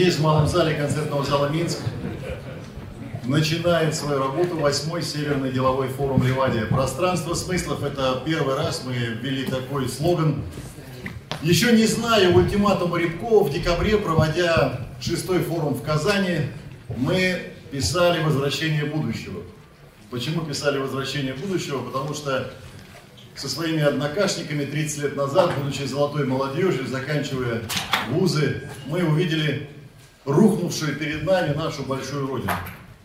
Здесь, в малом зале концертного зала «Минск», начинает свою работу 8-й Северный деловой форум «Ливадия». Пространство смыслов – это первый раз мы ввели такой слоган. Еще не зная ультиматума Рябкова, в декабре, проводя 6-й форум в Казани, мы писали «Возвращение будущего». Почему писали «Возвращение будущего»? Потому что со своими однокашниками 30 лет назад, будучи золотой молодежью, заканчивая вузы, мы увидели рухнувшую перед нами нашу большую родину.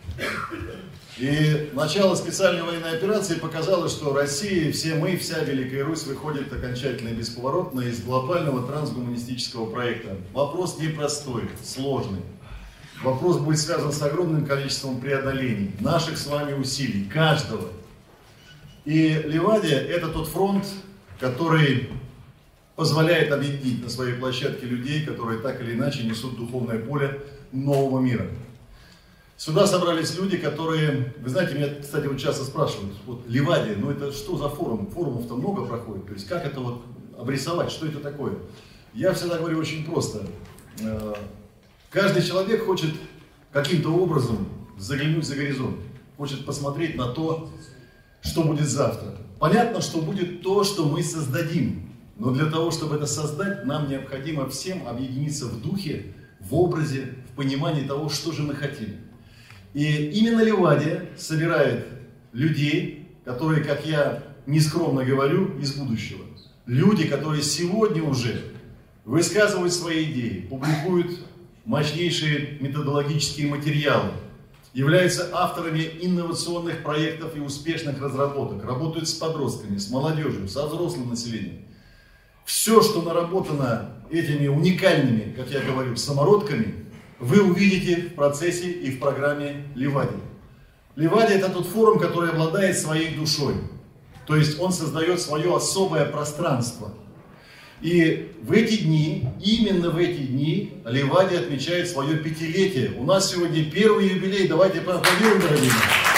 И начало специальной военной операции показало, что Россия, все мы, вся Великая Русь выходит окончательно и бесповоротно из глобального трансгуманистического проекта. Вопрос непростой, сложный. Вопрос будет связан с огромным количеством преодолений, наших с вами усилий, каждого. И Ливадия – это тот фронт, который позволяет объединить на своей площадке людей, которые так или иначе несут духовное поле нового мира. Сюда собрались люди, которые, вы знаете, меня, кстати, вот часто спрашивают, вот Ливадия, ну это что за форум? Форумов-то много проходит, то есть как это вот обрисовать, что это такое? Я всегда говорю очень просто. Каждый человек хочет каким-то образом заглянуть за горизонт, хочет посмотреть на то, что будет завтра. Понятно, что будет то, что мы создадим, но для того, чтобы это создать, нам необходимо всем объединиться в духе, в образе, в понимании того, что же мы хотим. И именно Ливадия собирает людей, которые, как я нескромно говорю, из будущего. Люди, которые сегодня уже высказывают свои идеи, публикуют мощнейшие методологические материалы, являются авторами инновационных проектов и успешных разработок, работают с подростками, с молодежью, со взрослым населением. Все, что наработано этими уникальными, как я говорю, самородками, вы увидите в процессе и в программе Ливадия. Ливадия – это тот форум, который обладает своей душой. То есть он создает свое особое пространство. И в эти дни, именно в эти дни, Ливадия отмечает свое 5-летие. У нас сегодня первый юбилей. Давайте поаплодируем, дорогие.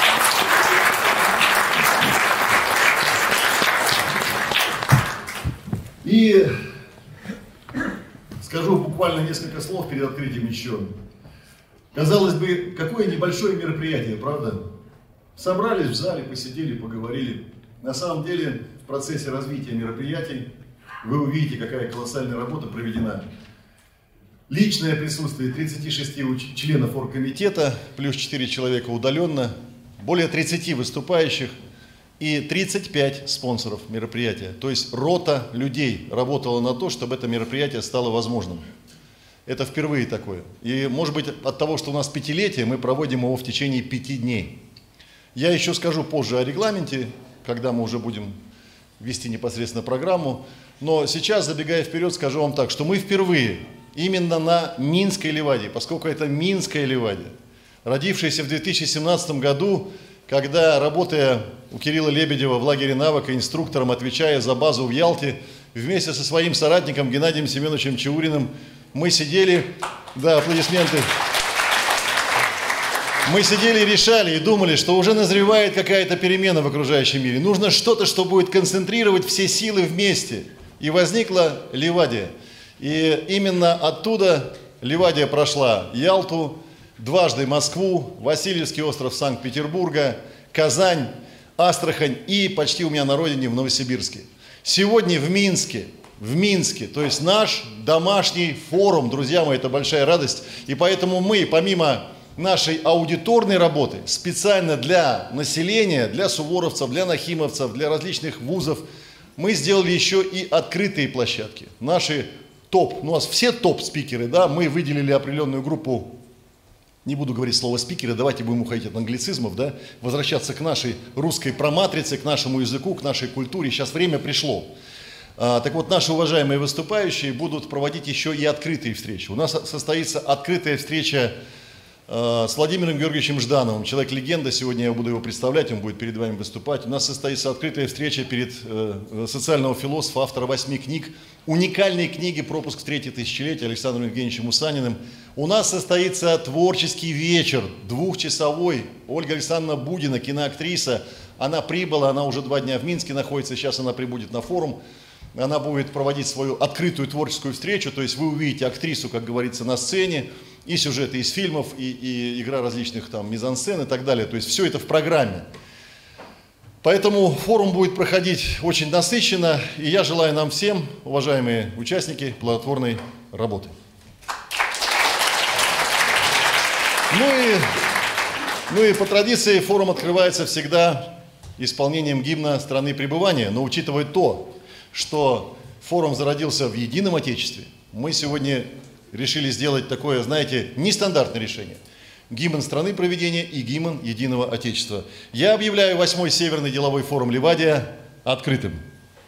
И скажу буквально несколько слов перед открытием еще. Казалось бы, какое небольшое мероприятие, правда? Собрались в зале, посидели, поговорили. На самом деле, в процессе развития мероприятий вы увидите, какая колоссальная работа проведена. Личное присутствие 36 членов оргкомитета, плюс 4 человека удаленно, более 30 выступающих и 35 спонсоров мероприятия. То есть рота людей работала на то, чтобы это мероприятие стало возможным. Это впервые такое. И может быть от того, что у нас 5-летие, мы проводим его в течение 5 дней. Я еще скажу позже о регламенте, когда мы уже будем вести непосредственно программу. Но сейчас, забегая вперед, скажу вам так, что мы впервые именно на Минской Ливадии, поскольку это Минская Ливадия, родившаяся в 2017 году, когда, работая у Кирилла Лебедева в лагере навыка инструктором, отвечая за базу в Ялте, вместе со своим соратником Геннадием Семеновичем Чауриным, мы сидели, да, аплодисменты, мы сидели и решали, и думали, что уже назревает какая-то перемена в окружающем мире. Нужно что-то, что будет концентрировать все силы вместе. И возникла Ливадия. И именно оттуда Ливадия прошла Ялту, дважды Москву, Васильевский остров Санкт-Петербурга, Казань, Астрахань и почти у меня на родине в Новосибирске. Сегодня в Минске, то есть наш домашний форум, друзья мои, это большая радость. И поэтому мы, помимо нашей аудиторной работы, специально для населения, для суворовцев, для нахимовцев, для различных вузов, мы сделали еще и открытые площадки. Наши топ, ну, у нас все топ-спикеры, да, мы выделили определенную группу, не буду говорить слово спикеры, давайте будем уходить от англицизмов, да, возвращаться к нашей русской проматрице, к нашему языку, к нашей культуре. Сейчас время пришло. Так вот, наши уважаемые выступающие будут проводить еще и открытые встречи. У нас состоится открытая встреча с Владимиром Георгиевичем Ждановым, человек-легенда, сегодня я буду его представлять, он будет перед вами выступать. У нас состоится открытая встреча перед социального философа, автора 8 книг, уникальной книги «Пропуск в третье тысячелетие» Александром Евгеньевичем Усаниным. У нас состоится творческий вечер, 2-часовой. Ольга Александровна Будина, киноактриса, она прибыла, она уже 2 дня в Минске находится, сейчас она прибудет на форум. Она будет проводить свою открытую творческую встречу, то есть вы увидите актрису, как говорится, на сцене, и сюжеты из фильмов, и игра различных там мизансцен и так далее. То есть все это в программе. Поэтому форум будет проходить очень насыщенно, и я желаю нам всем, уважаемые участники, плодотворной работы. Ну и по традиции форум открывается всегда исполнением гимна страны пребывания. Но учитывая то, что форум зародился в едином Отечестве, мы сегодня решили сделать такое, знаете, нестандартное решение. Гимн страны проведения и гимн единого Отечества. Я объявляю 8-й Северный деловой форум Ливадия открытым.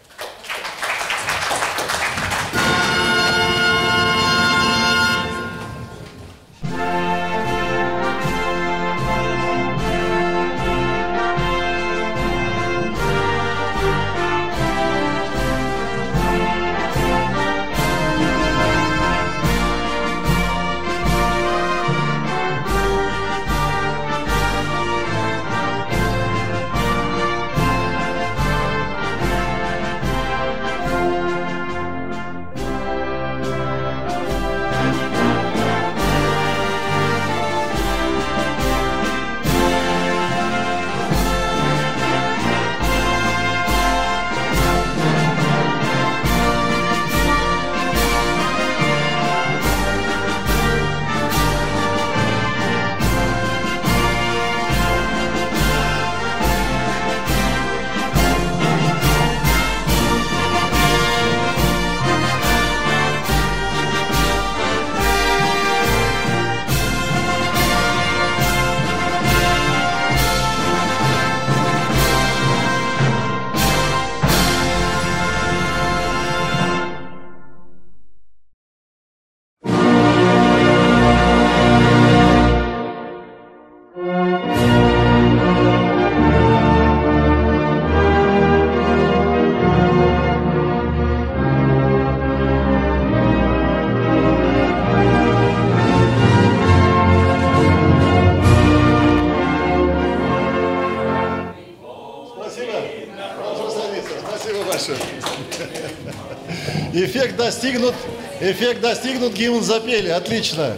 Эффект достигнут, гимн запели. Отлично.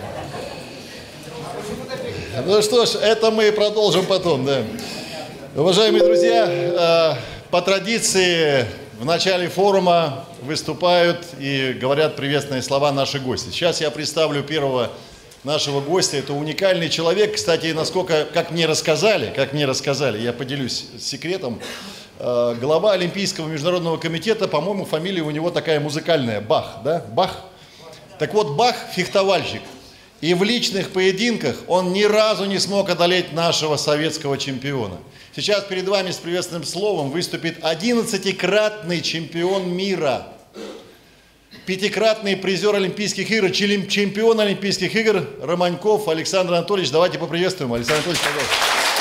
Ну что ж, это мы продолжим потом, да. Уважаемые друзья, по традиции в начале форума выступают и говорят приветственные слова наши гости. Сейчас я представлю первого нашего гостя. Это уникальный человек. Кстати, насколько, как мне рассказали, я поделюсь секретом. Глава Олимпийского международного комитета, по-моему, фамилия у него такая музыкальная, Бах, да? Бах. Так вот, Бах фехтовальщик. И в личных поединках он ни разу не смог одолеть нашего советского чемпиона. Сейчас перед вами с приветственным словом выступит 11-кратный чемпион мира, 5-кратный призер Олимпийских игр, чемпион Олимпийских игр Романьков Александр Анатольевич. Давайте поприветствуем. Александр Анатольевич, пожалуйста.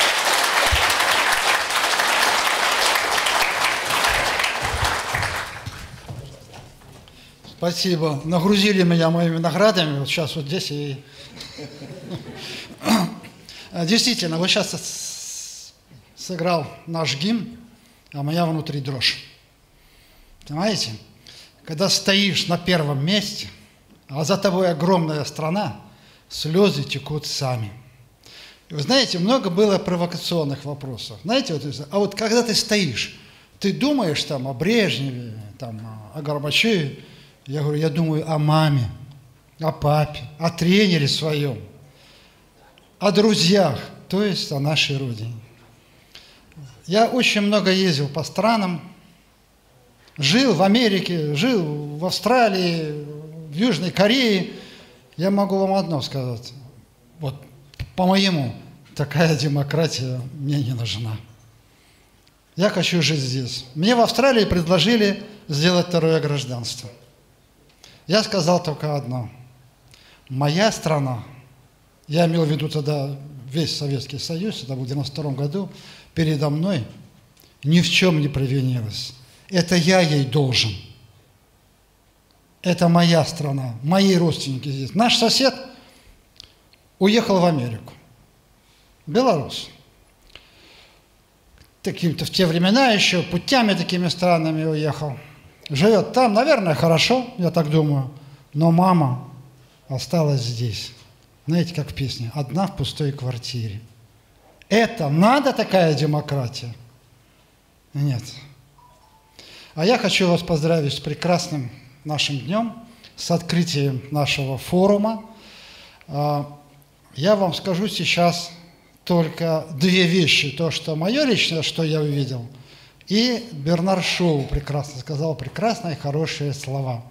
Спасибо. Нагрузили меня моими наградами. Вот сейчас вот здесь и... Действительно, вот сейчас сыграл наш гимн, а у меня внутри дрожь. Понимаете? Когда стоишь на первом месте, а за тобой огромная страна, слезы текут сами. И вы знаете, много было провокационных вопросов. Знаете, а вот когда ты стоишь, ты думаешь там о Брежневе, там, о Горбачеве. Я говорю, я думаю о маме, о папе, о тренере своем, о друзьях, то есть о нашей родине. Я очень много ездил по странам, жил в Америке, жил в Австралии, в Южной Корее. Я могу вам одно сказать. Вот, по-моему, такая демократия мне не нужна. Я хочу жить здесь. Мне в Австралии предложили сделать второе гражданство. Я сказал только одно. Моя страна, я имел в виду тогда весь Советский Союз, это был в 1992 году, передо мной ни в чем не провинилась. Это я ей должен. Это моя страна, мои родственники здесь. Наш сосед уехал в Америку. Белорус. Таким-то в те времена еще путями такими странными уехал. Живет там, наверное, хорошо, я так думаю, но мама осталась здесь. Знаете, как в песне «Одна в пустой квартире». Это надо такая демократия? Нет. А я хочу вас поздравить с прекрасным нашим днем, с открытием нашего форума. Я вам скажу сейчас только две вещи. То, что мое личное, что я увидел, и Бернар Шоу прекрасно сказал, прекрасные, хорошие слова.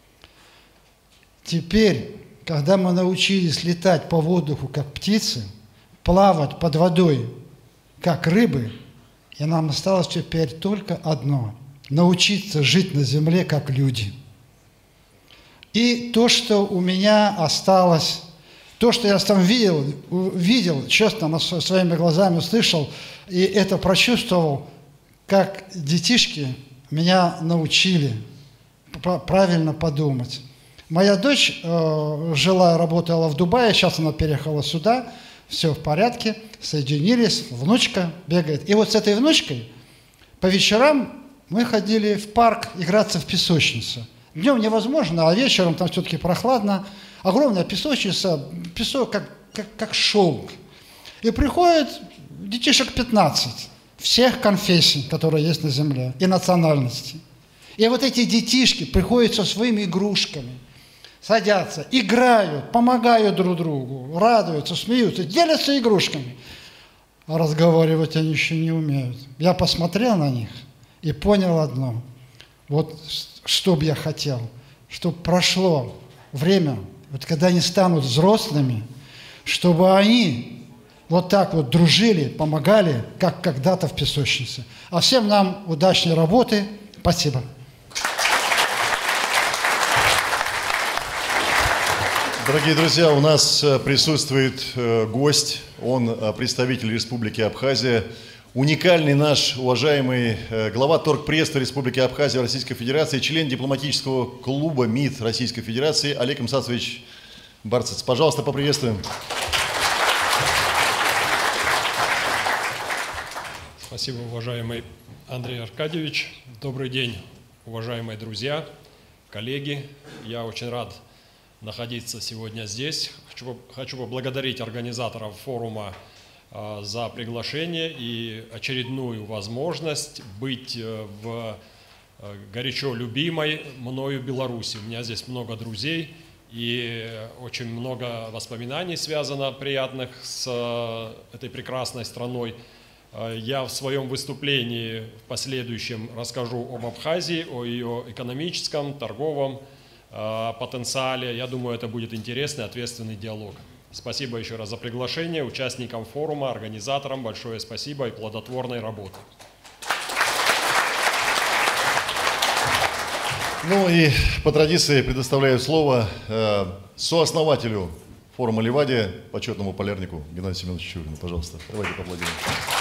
Теперь, когда мы научились летать по воздуху, как птицы, плавать под водой, как рыбы, и нам осталось теперь только одно – научиться жить на земле, как люди. И то, что у меня осталось, то, что я там видел, честно, своими глазами услышал, и это прочувствовал, как детишки меня научили правильно подумать. Моя дочь жила, работала в Дубае, сейчас она переехала сюда, все в порядке, соединились, внучка бегает. И вот с этой внучкой по вечерам мы ходили в парк играться в песочницу. Днем невозможно, а вечером там все-таки прохладно. Огромная песочница, песок как шелк. И приходит детишек 15, всех конфессий, которые есть на земле, и национальностей. И вот эти детишки приходят со своими игрушками, садятся, играют, помогают друг другу, радуются, смеются, делятся игрушками. А разговаривать они еще не умеют. Я посмотрел на них и понял одно. Вот что бы я хотел, чтобы прошло время, вот когда они станут взрослыми, чтобы они вот так вот дружили, помогали, как когда-то в песочнице. А всем нам удачной работы. Спасибо. Дорогие друзья, у нас присутствует гость, он представитель Республики Абхазия, уникальный наш уважаемый глава торгпредства Республики Абхазия Российской Федерации, член дипломатического клуба МИД Российской Федерации Олег Мсацович Барцец. Пожалуйста, поприветствуем. Спасибо, уважаемый Андрей Аркадьевич. Добрый день, уважаемые друзья, коллеги. Я очень рад находиться сегодня здесь. Хочу поблагодарить организаторов форума за приглашение и очередную возможность быть в горячо любимой мною Беларуси. У меня здесь много друзей и очень много воспоминаний связано приятных с этой прекрасной страной. Я в своем выступлении в последующем расскажу об Абхазии, о ее экономическом, торговом потенциале. Я думаю, это будет интересный, ответственный диалог. Спасибо еще раз за приглашение. Участникам форума, организаторам большое спасибо и плодотворной работы. Ну и по традиции предоставляю слово сооснователю форума Ливадия, почетному полярнику Геннадию Семеновичу Чурину. Пожалуйста, давайте поаплодируем.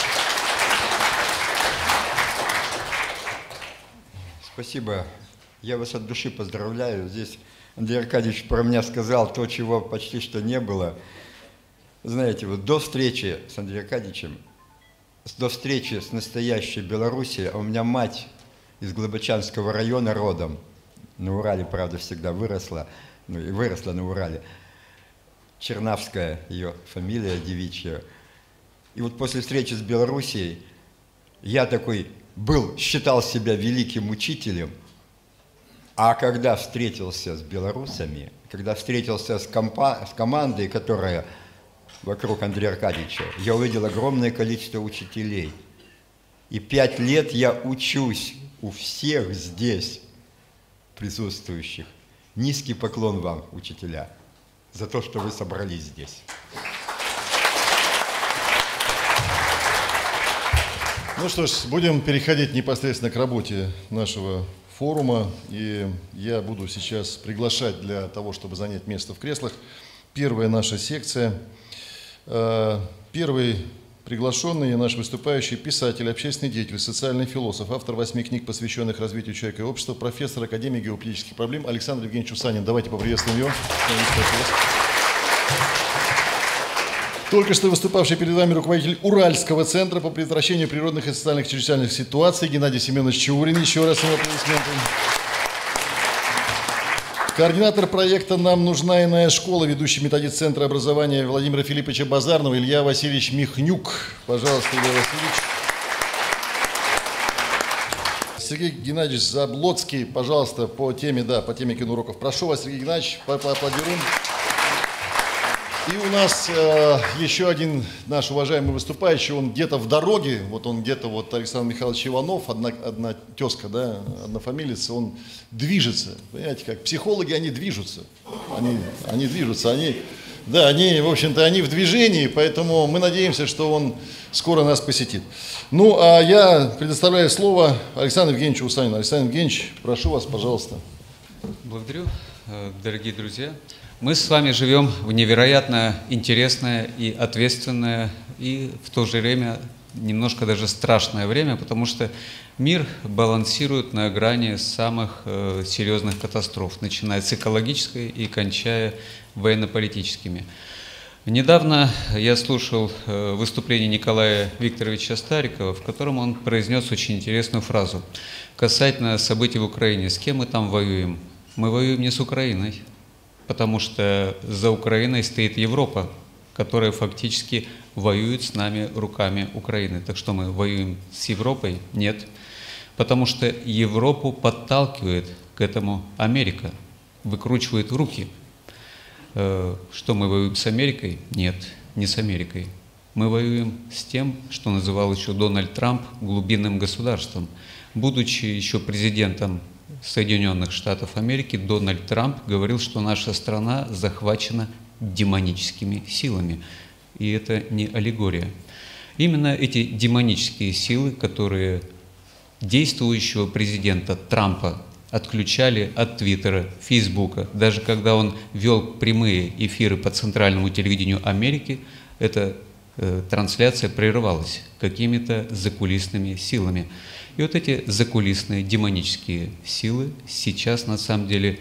Спасибо. Я вас от души поздравляю. Здесь Андрей Аркадьевич про меня сказал то, чего почти что не было. Знаете, вот до встречи с Андреем Аркадьевичем, до встречи с настоящей Белоруссией, а у меня мать из Глобочанского района родом, на Урале, правда, всегда выросла, ну и выросла на Урале, Чернавская ее фамилия девичья. И вот после встречи с Белоруссией я такой считал себя великим учителем, а когда встретился с белорусами, когда встретился с командой, которая вокруг Андрея Аркадьевича, я увидел огромное количество учителей. И 5 лет я учусь у всех здесь присутствующих. Низкий поклон вам, учителя, за то, что вы собрались здесь. Ну что ж, будем переходить непосредственно к работе нашего форума. И я буду сейчас приглашать для того, чтобы занять место в креслах. Первая наша секция. Первый приглашенный наш выступающий писатель, общественный деятель, социальный философ, автор 8 книг, посвященных развитию человека и общества, профессор Академии геополитических проблем Александр Евгеньевич Усанин. Давайте поприветствуем его. Только что выступавший перед вами руководитель Уральского центра по предотвращению природных и социальных чрезвычайных ситуаций Геннадий Семенович Чурин. Еще раз его аплодисменты. Координатор проекта «Нам нужна иная школа», ведущий методист Центра образования Владимира Филипповича Базарного Илья Васильевич Михнюк. Пожалуйста, Илья Васильевич. Сергей Геннадьевич Заблоцкий, пожалуйста, по теме киноуроков. Прошу вас, Сергей Геннадьевич, поаплодируем. И у нас еще один наш уважаемый выступающий, он где-то в дороге, Александр Михайлович Иванов, одна тезка, однофамилец, он движется. Понимаете, как психологи, они движутся. Они движутся, они в движении, поэтому мы надеемся, что он скоро нас посетит. Ну, а я предоставляю слово Александру Евгеньевичу Усанину. Александр Евгеньевич, прошу вас, пожалуйста. Благодарю, дорогие друзья. Мы с вами живем в невероятно интересное и ответственное, и в то же время немножко даже страшное время, потому что мир балансирует на грани самых серьезных катастроф, начиная с экологической и кончая военно-политическими. Недавно я слушал выступление Николая Викторовича Старикова, в котором он произнес очень интересную фразу касательно событий в Украине. С кем мы там воюем? Мы воюем не с Украиной, потому что за Украиной стоит Европа, которая фактически воюет с нами руками Украины. Так что мы воюем с Европой? Нет. Потому что Европу подталкивает к этому Америка, выкручивает руки. Что мы воюем с Америкой? Нет, не с Америкой. Мы воюем с тем, что называл еще Дональд Трамп глубинным государством. Будучи еще президентом Соединенных Штатов Америки, Дональд Трамп говорил, что наша страна захвачена демоническими силами. И это не аллегория. Именно эти демонические силы, которые действующего президента Трампа отключали от Твиттера, Фейсбука, даже когда он вел прямые эфиры по центральному телевидению Америки, эта трансляция прерывалась какими-то закулисными силами. И вот эти закулисные демонические силы сейчас на самом деле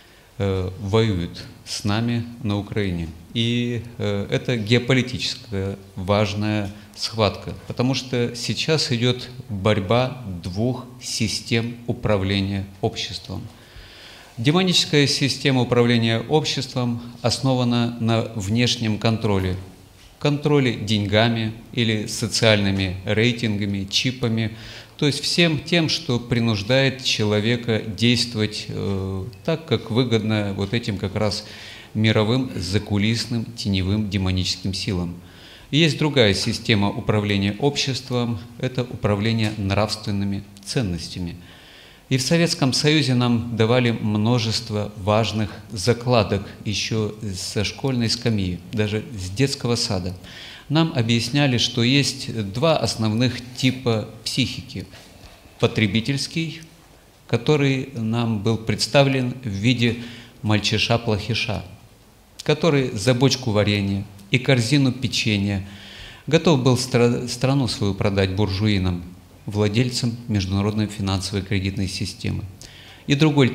воюют с нами на Украине. И это геополитическая важная схватка, потому что сейчас идет борьба двух систем управления обществом. Демоническая система управления обществом основана на внешнем контроле. Контроле деньгами или социальными рейтингами, чипами, то есть всем тем, что принуждает человека действовать так, как выгодно вот этим как раз мировым закулисным теневым демоническим силам. И есть другая система управления обществом – это управление нравственными ценностями. И в Советском Союзе нам давали множество важных закладок еще со школьной скамьи, даже с детского сада. Нам объясняли, что есть два основных типа психики. Потребительский, который нам был представлен в виде мальчиша-плохиша, который за бочку варенья и корзину печенья готов был страну свою продать буржуинам, владельцам международной финансовой кредитной системы. И другой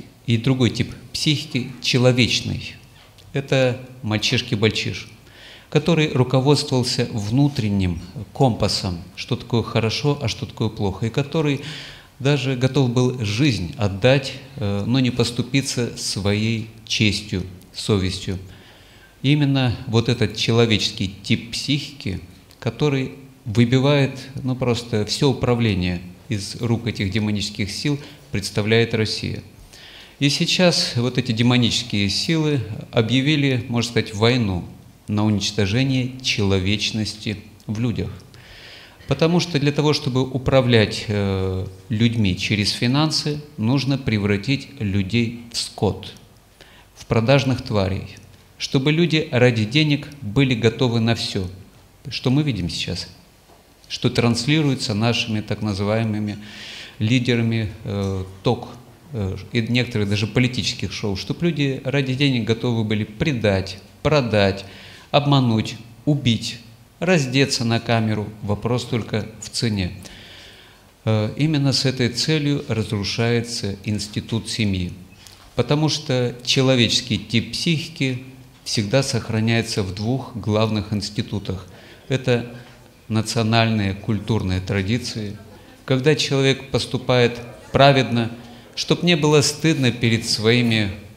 тип психики человечный. Это мальчишки-бальчиш, который руководствовался внутренним компасом, что такое хорошо, а что такое плохо, и который даже готов был жизнь отдать, но не поступиться своей честью, совестью. Именно вот этот человеческий тип психики, который выбивает просто все управление из рук этих демонических сил, представляет Россия. И сейчас вот эти демонические силы объявили, можно сказать, войну на уничтожение человечности в людях. Потому что для того, чтобы управлять людьми через финансы, нужно превратить людей в скот, в продажных тварей, чтобы люди ради денег были готовы на все, что мы видим сейчас, что транслируется нашими так называемыми лидерами и некоторых даже политических шоу, чтобы люди ради денег готовы были предать, продать, обмануть, убить, раздеться на камеру, вопрос только в цене. Именно с этой целью разрушается институт семьи, потому что человеческий тип психики всегда сохраняется в двух главных институтах. Это национальные культурные традиции, когда человек поступает праведно, чтобы не было стыдно перед своими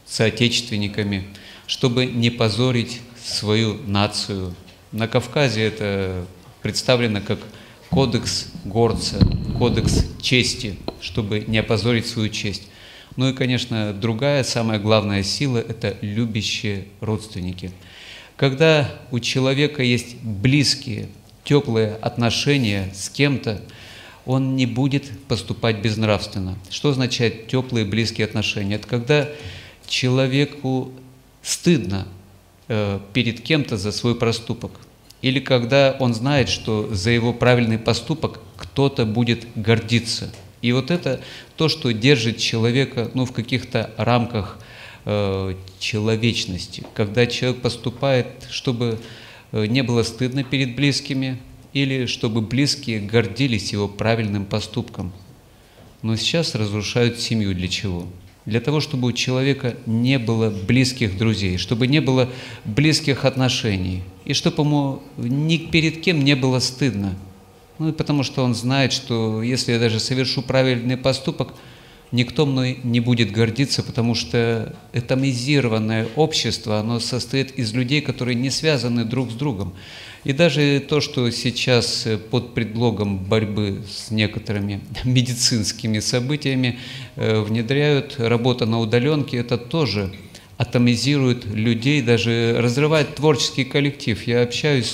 соотечественниками, чтобы не позорить свою нацию. На Кавказе это представлено как кодекс горца, кодекс чести, чтобы не опозорить свою честь. Ну и, конечно, другая, самая главная сила – это любящие родственники. Когда у человека есть близкие, теплые отношения с кем-то, он не будет поступать безнравственно. Что означает теплые, близкие отношения? Это когда человеку стыдно перед кем-то за свой проступок. Или когда он знает, что за его правильный поступок кто-то будет гордиться. И вот это то, что держит человека в каких-то рамках человечности. Когда человек поступает, чтобы не было стыдно перед близкими, или чтобы близкие гордились его правильным поступком. Но сейчас разрушают семью для чего? Для того, чтобы у человека не было близких друзей, чтобы не было близких отношений, и чтобы ему ни перед кем не было стыдно. Ну и потому что он знает, что если я даже совершу правильный поступок, никто мной не будет гордиться, потому что атомизированное общество, оно состоит из людей, которые не связаны друг с другом. И даже то, что сейчас под предлогом борьбы с некоторыми медицинскими событиями внедряют работа на удаленке, это тоже атомизирует людей, даже разрывает творческий коллектив. Я общаюсь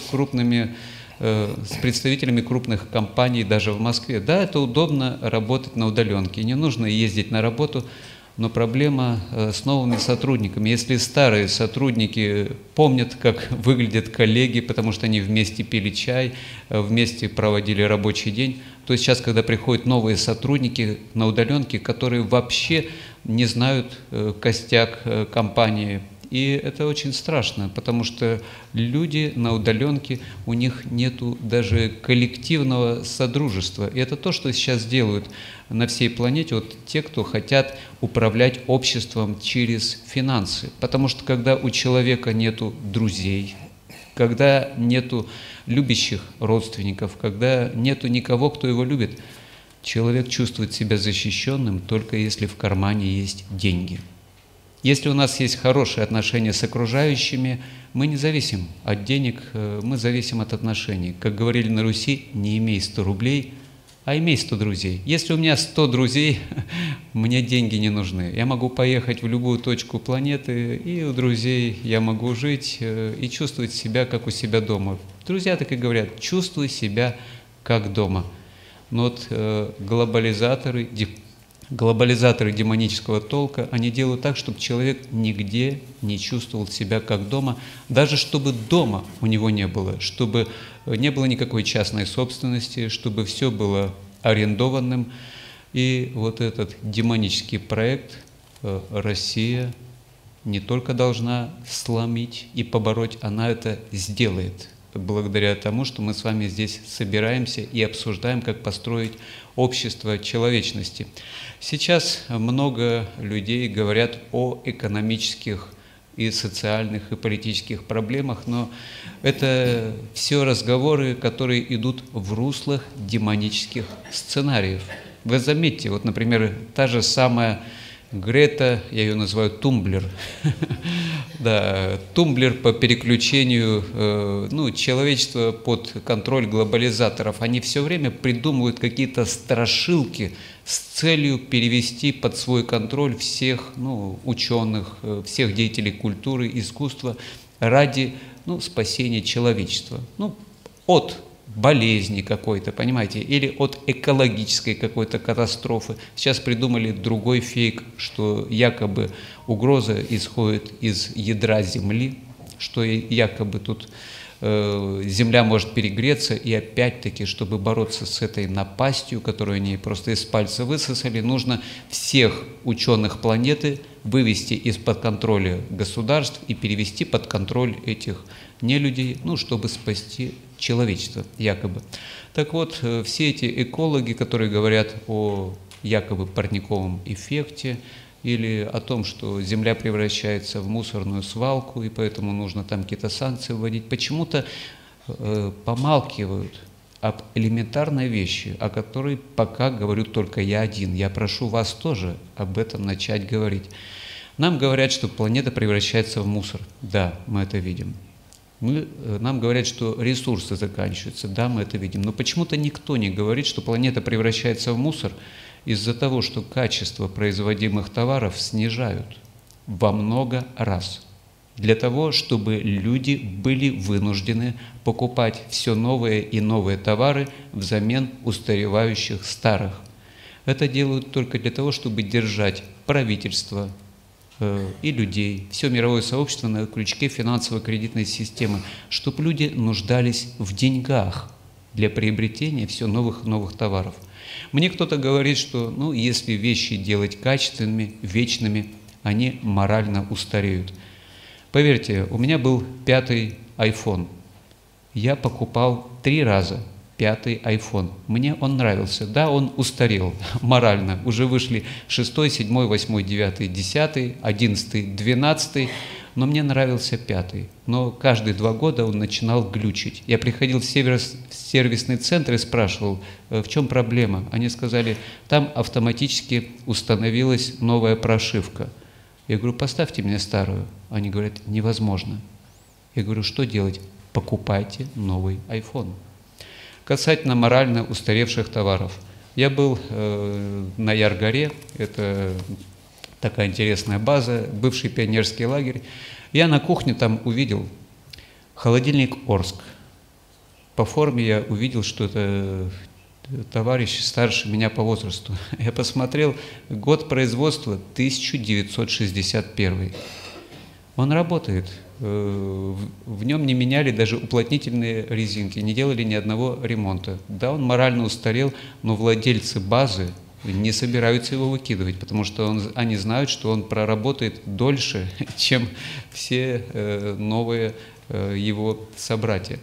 с представителями крупных компаний даже в Москве. Да, это удобно работать на удаленке, не нужно ездить на работу, но проблема с новыми сотрудниками. Если старые сотрудники помнят, как выглядят коллеги, потому что они вместе пили чай, вместе проводили рабочий день, то сейчас, когда приходят новые сотрудники на удаленке, которые вообще не знают костяк компании, и это очень страшно, потому что люди на удаленке, у них нету даже коллективного содружества. И это то, что сейчас делают на всей планете вот те, кто хотят управлять обществом через финансы. Потому что когда у человека нету друзей, когда нету любящих родственников, когда нету никого, кто его любит, человек чувствует себя защищенным только если в кармане есть деньги. Если у нас есть хорошие отношения с окружающими, мы не зависим от денег, мы зависим от отношений. Как говорили на Руси, не имей 100 рублей, а имей 100 друзей. Если у меня 100 друзей, мне деньги не нужны. Я могу поехать в любую точку планеты, и у друзей я могу жить и чувствовать себя, как у себя дома. Друзья так и говорят, чувствуй себя как дома. Но вот глобализаторы демонического толка, они делают так, чтобы человек нигде не чувствовал себя как дома, даже чтобы дома у него не было, чтобы не было никакой частной собственности, чтобы все было арендованным. И вот этот демонический проект Россия не только должна сломить и побороть, она это сделает, благодаря тому, что мы с вами здесь собираемся и обсуждаем, как построить общество человечности. Сейчас много людей говорят о экономических и социальных, и политических проблемах, но это все разговоры, которые идут в руслах демонических сценариев. Вы заметьте, вот, например, та же самая Грета, я ее называю тумблер, да, тумблер по переключению человечества под контроль глобализаторов. Они все время придумывают какие-то страшилки с целью перевести под свой контроль всех ученых, всех деятелей культуры, искусства ради спасения человечества. От болезни какой-то, понимаете, или от экологической какой-то катастрофы. Сейчас придумали другой фейк, что якобы угроза исходит из ядра Земли, что якобы тут Земля может перегреться, и опять-таки, чтобы бороться с этой напастью, которую они просто из пальца высосали, нужно всех ученых планеты вывести из-под контроля государств и перевести под контроль этих нелюдей, чтобы спасти человечество, якобы. Так вот, все эти экологи, которые говорят о якобы парниковом эффекте, или о том, что Земля превращается в мусорную свалку, и поэтому нужно там какие-то санкции вводить, почему-то помалкивают об элементарной вещи, о которой пока говорю только я один. Я прошу вас тоже об этом начать говорить. Нам говорят, что планета превращается в мусор. Да, мы это видим. Нам говорят, что ресурсы заканчиваются. Да, мы это видим. Но почему-то никто не говорит, что планета превращается в мусор из-за того, что качество производимых товаров снижают во много раз. Для того, чтобы люди были вынуждены покупать все новые и новые товары взамен устаревающих старых. Это делают только для того, чтобы держать правительство и людей, все мировое сообщество на крючке финансово-кредитной системы, чтобы люди нуждались в деньгах для приобретения все новых и новых товаров. Мне кто-то говорит, что если вещи делать качественными, вечными, они морально устареют. Поверьте, у меня был 5-й iPhone. Я покупал 3 раза 5-й iPhone. Мне он нравился. Да, он устарел морально. Уже вышли 6-й, 7-й, 8-й, 9-й, 10-й, 11-й, 12-й. Но мне нравился 5-й. Но каждые 2 года он начинал глючить. Я приходил в сервисный центр и спрашивал, в чем проблема. Они сказали, там автоматически установилась новая прошивка. Я говорю, поставьте мне старую. Они говорят, невозможно. Я говорю, что делать? Покупайте новый iPhone. Касательно морально устаревших товаров. Я был на Яр-горе, это такая интересная база, бывший пионерский лагерь. Я на кухне там увидел холодильник Орск. По форме я увидел, что это товарищ старше меня по возрасту. Я посмотрел, год производства 1961. Он работает. В нем не меняли даже уплотнительные резинки, не делали ни одного ремонта. Да, он морально устарел, но владельцы базы не собираются его выкидывать, потому что они знают, что он проработает дольше, чем все новые его собратья.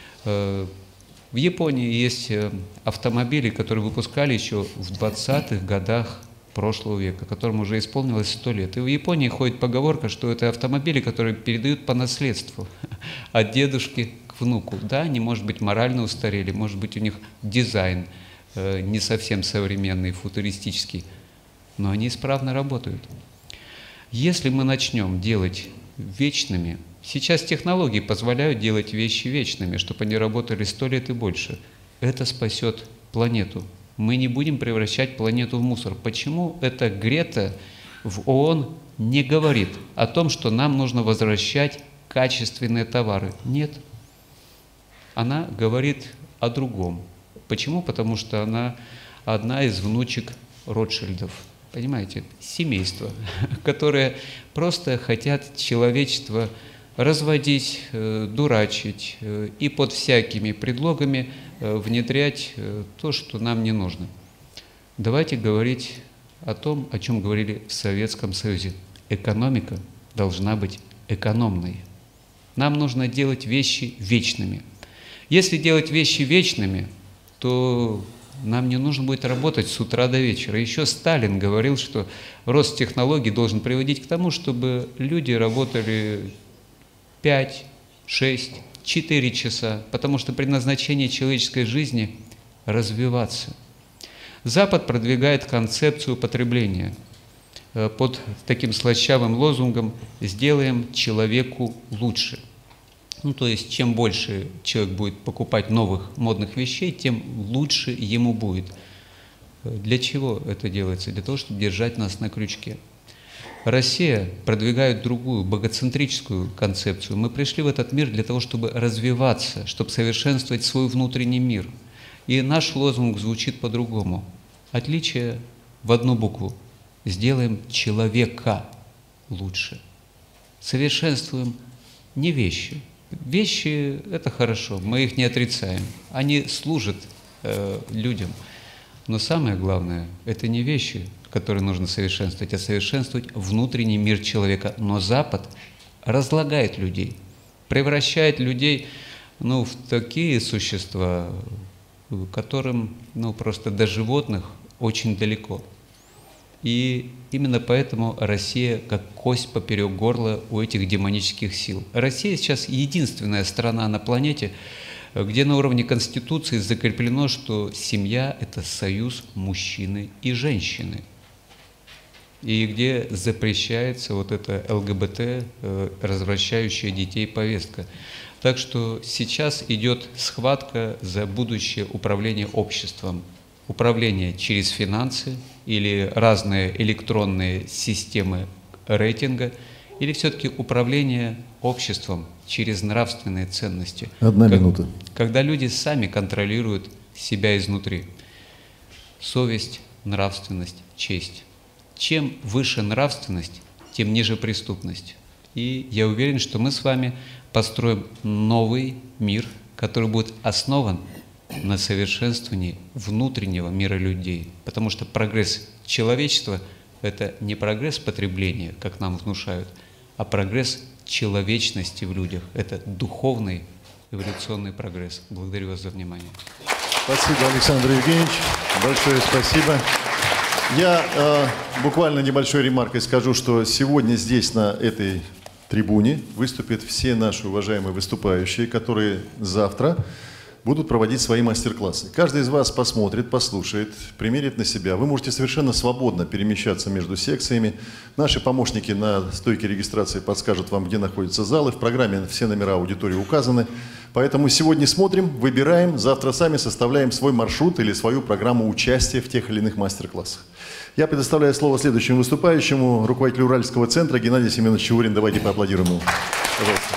В Японии есть автомобили, которые выпускали еще в 20-х годах прошлого века, которым уже исполнилось 100 лет. И в Японии ходит поговорка, что это автомобили, которые передают по наследству от дедушки к внуку. Да, они, может быть, морально устарели, может быть, у них дизайн не совсем современный, футуристический, но они исправно работают. Если мы начнем делать вечными, сейчас технологии позволяют делать вещи вечными, чтобы они работали 100 лет и больше. Это спасет планету. Мы не будем превращать планету в мусор. Почему эта Грета в ООН не говорит о том, что нам нужно возвращать качественные товары? Нет. Она говорит о другом. Почему? Потому что она одна из внучек Ротшильдов. Понимаете? Семейство, которые просто хотят человечество разводить, дурачить и под всякими предлогами внедрять то, что нам не нужно. Давайте говорить о том, о чем говорили в Советском Союзе. Экономика должна быть экономной. Нам нужно делать вещи вечными. Если делать вещи вечными, то нам не нужно будет работать с утра до вечера. Еще Сталин говорил, что рост технологий должен приводить к тому, чтобы люди работали 5, 6, 4 часа, потому что предназначение человеческой жизни – развиваться. Запад продвигает концепцию потребления под таким слащавым лозунгом «сделаем человеку лучше». То есть, чем больше человек будет покупать новых модных вещей, тем лучше ему будет. Для чего это делается? Для того, чтобы держать нас на крючке. Россия продвигает другую, богоцентрическую концепцию. Мы пришли в этот мир для того, чтобы развиваться, чтобы совершенствовать свой внутренний мир. И наш лозунг звучит по-другому. Отличие в одну букву. Сделаем человека лучше. Совершенствуем не вещи. Вещи – это хорошо, мы их не отрицаем. Они служат людям. Но самое главное – это не вещи, которые нужно совершенствовать, а совершенствовать внутренний мир человека. Но Запад разлагает людей, превращает людей в такие существа, которым просто до животных очень далеко. И именно поэтому Россия как кость поперек горла у этих демонических сил. Россия сейчас единственная страна на планете, где на уровне Конституции закреплено, что семья – это союз мужчины и женщины. и где запрещается вот эта ЛГБТ, развращающая детей повестка. Так что сейчас идет схватка за будущее управление обществом. Управление через финансы или разные электронные системы рейтинга, или все-таки управление обществом через нравственные ценности. Одна минута. Когда люди сами контролируют себя изнутри. Совесть, нравственность, честь. Чем выше нравственность, тем ниже преступность. И я уверен, что мы с вами построим новый мир, который будет основан на совершенствовании внутреннего мира людей. Потому что прогресс человечества – это не прогресс потребления, как нам внушают, а прогресс человечности в людях. Это духовный эволюционный прогресс. Благодарю вас за внимание. Спасибо, Александр Евгеньевич. Большое спасибо. Я буквально небольшой ремаркой скажу, что сегодня здесь, на этой трибуне, выступят все наши уважаемые выступающие, которые завтра будут проводить свои мастер-классы. Каждый из вас посмотрит, послушает, примерит на себя. Вы можете совершенно свободно перемещаться между секциями. Наши помощники на стойке регистрации подскажут вам, где находятся залы. В программе все номера аудитории указаны. Поэтому сегодня смотрим, выбираем, завтра сами составляем свой маршрут или свою программу участия в тех или иных мастер-классах. Я предоставляю слово следующему выступающему, руководителю Уральского центра Геннадий Семенович Чаурин. Давайте поаплодируем ему. Пожалуйста.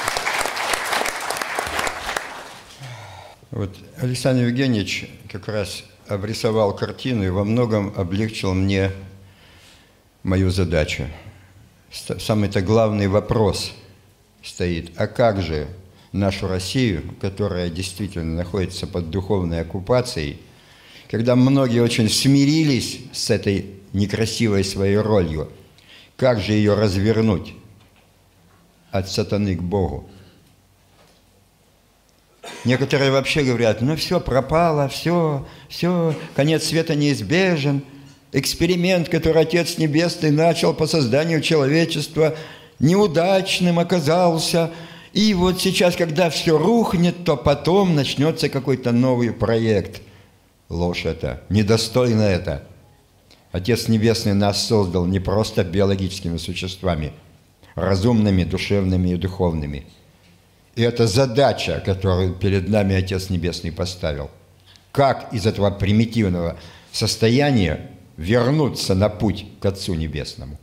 Вот Александр Евгеньевич как раз обрисовал картину и во многом облегчил мне мою задачу. Самый-то главный вопрос стоит: а как же нашу Россию, которая действительно находится под духовной оккупацией, когда многие очень смирились с этой некрасивой своей ролью, как же ее развернуть от сатаны к Богу? Некоторые вообще говорят: ну все, пропало, все, конец света неизбежен. Эксперимент, который Отец Небесный начал по созданию человечества, неудачным оказался. И вот сейчас, когда все рухнет, то потом начнется какой-то новый проект. Ложь это, недостойно это. Отец Небесный нас создал не просто биологическими существами, разумными, душевными и духовными. И это задача, которую перед нами Отец Небесный поставил. Как из этого примитивного состояния вернуться на путь к Отцу Небесному?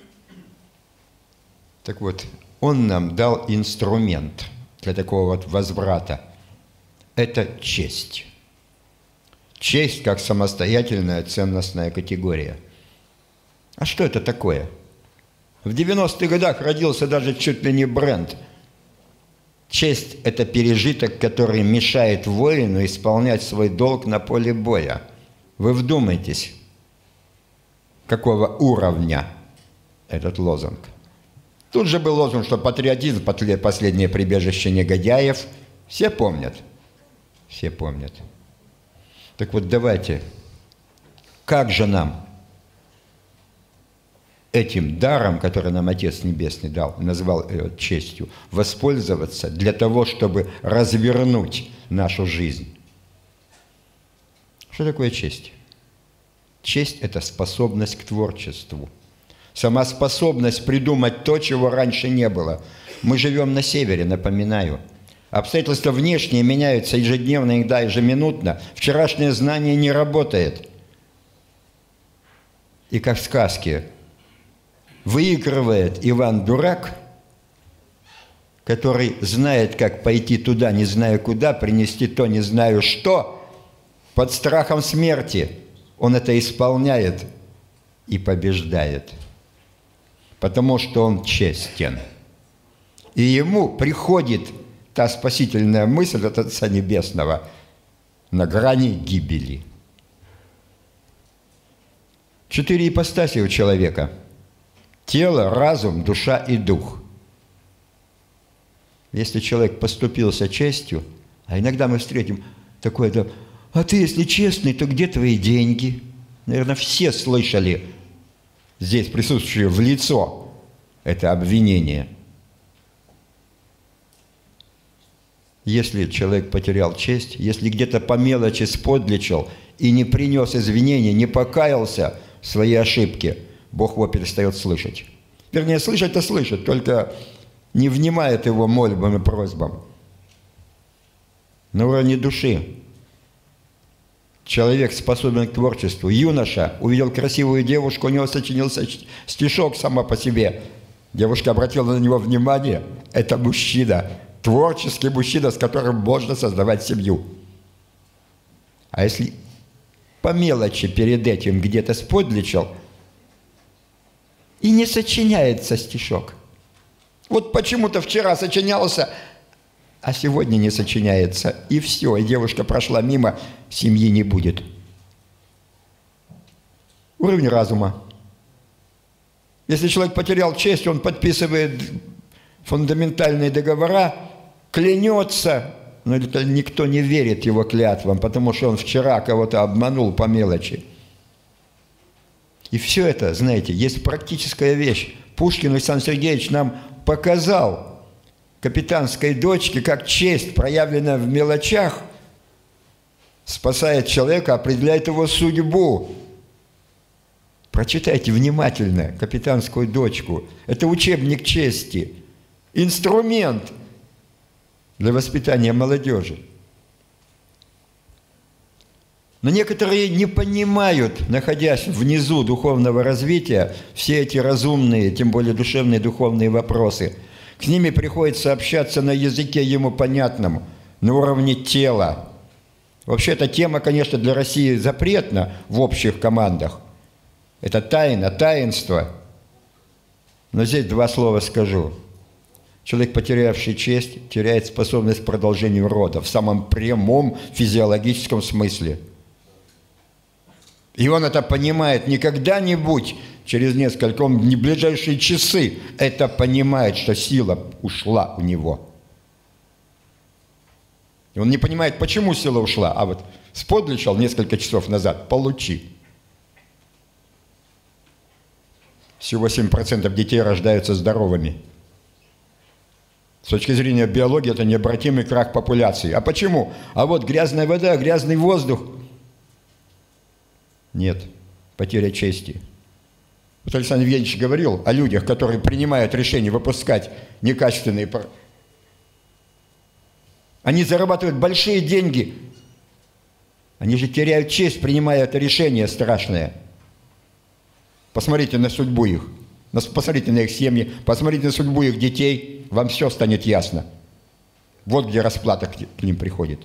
Так вот, Он нам дал инструмент для такого вот возврата. Это честь. Честь как самостоятельная ценностная категория. А что это такое? В 90-х годах родился даже чуть ли не бренд. Честь – это пережиток, который мешает воину исполнять свой долг на поле боя. Вы вдумайтесь, какого уровня этот лозунг. Тут же был лозунг, что патриотизм – последнее прибежище негодяев. Все помнят. Все помнят. Так вот, давайте, как же нам этим даром, который нам Отец Небесный дал, назвал ее честью, воспользоваться для того, чтобы развернуть нашу жизнь? Что такое честь? Честь – это способность к творчеству. Сама способность придумать то, чего раньше не было. Мы живем на севере, напоминаю. Обстоятельства внешние меняются ежедневно, иногда ежеминутно. Вчерашнее знание не работает. И как в сказке выигрывает Иван-дурак, который знает, как пойти туда, не зная куда, принести то, не знаю что, под страхом смерти. Он это исполняет и побеждает, потому что он честен. И ему приходит та спасительная мысль от Отца Небесного на грани гибели. 4 ипостаси у человека: тело, разум, душа и дух. Если человек поступился честью, а иногда мы встретим такое-то: а ты, если честный, то где твои деньги? Наверное, все слышали здесь присутствующие в лицо это обвинение. Если человек потерял честь, если где-то по мелочи сподличил и не принес извинения, не покаялся в своей ошибке, Бог его перестает слышать. Вернее, слышать-то слышит, только не внимает его мольбам и просьбам. На уровне души человек способен к творчеству. Юноша увидел красивую девушку, у него сочинился стишок сама по себе. Девушка обратила на него внимание. Это мужчина, творческий мужчина, с которым можно создавать семью. А если по мелочи перед этим где-то сподличил, и не сочиняется стишок. Вот почему-то вчера сочинялся, а сегодня не сочиняется. И все, и девушка прошла мимо, семьи не будет. Уровень разума. Если человек потерял честь, он подписывает фундаментальные договора, клянется, но это никто не верит его клятвам, потому что он вчера кого-то обманул по мелочи. И все это, знаете, есть практическая вещь. Пушкин Александр Сергеевич нам показал капитанской дочке, как честь, проявленная в мелочах, спасает человека, определяет его судьбу. Прочитайте внимательно «Капитанскую дочку». Это учебник чести, инструмент для воспитания молодежи. Но некоторые не понимают, находясь внизу духовного развития, все эти разумные, тем более душевные духовные вопросы. К ними приходится общаться на языке ему понятном, на уровне тела. Вообще эта тема, конечно, для России запретна в общих командах. Это тайна, таинство. Но здесь два слова скажу. Человек, потерявший честь, теряет способность к продолжению рода в самом прямом физиологическом смысле. И он это понимает не когда-нибудь, через несколько, он не ближайшие часы это понимает, что сила ушла у него. И он не понимает, почему сила ушла, а вот сподличал несколько часов назад, получи. Всего 7% детей рождаются здоровыми. С точки зрения биологии это необратимый крах популяции. А почему? А вот грязная вода, грязный воздух. Нет, потеря чести. Вот Александр Евгеньевич говорил о людях, которые принимают решение выпускать некачественные... Они зарабатывают большие деньги. Они же теряют честь, принимая это решение страшное. Посмотрите на судьбу их. Посмотрите на их семьи, посмотрите на судьбу их детей. Вам все станет ясно. Вот где расплата к ним приходит.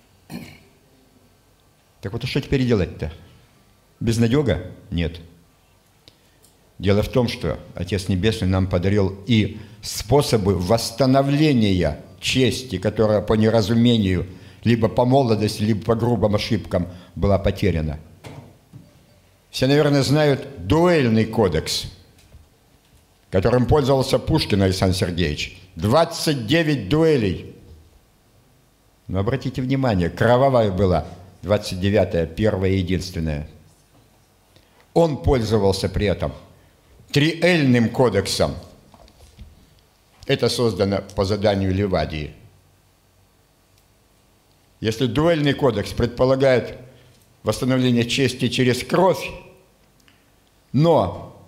Так вот, а что теперь делать-то? Безнадега? Нет. Дело в том, что Отец Небесный нам подарил и способы восстановления чести, которая по неразумению, либо по молодости, либо по грубым ошибкам была потеряна. Все, наверное, знают дуэльный кодекс, которым пользовался Пушкин Александр Сергеевич. 29 дуэлей. Но обратите внимание, кровавая была 29-я, первая и единственная. Он пользовался при этом триэльным кодексом. Это создано по заданию Ливадии. Если дуэльный кодекс предполагает восстановление чести через кровь, но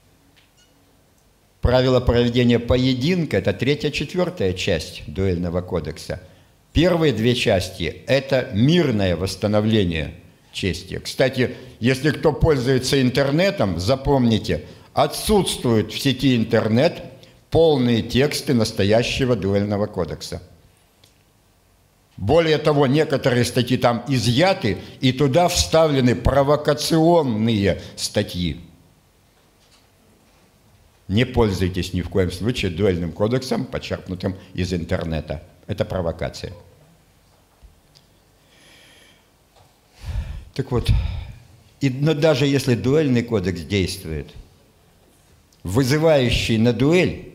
правила проведения поединка – это 3-4 часть дуэльного кодекса. Первые 2 части – это мирное восстановление чести. Кстати, если кто пользуется интернетом, запомните, отсутствуют в сети интернет полные тексты настоящего дуэльного кодекса. Более того, некоторые статьи там изъяты, и туда вставлены провокационные статьи. Не пользуйтесь ни в коем случае дуэльным кодексом, почерпнутым из интернета. Это провокация. Так вот, но даже если дуэльный кодекс действует, вызывающий на дуэль,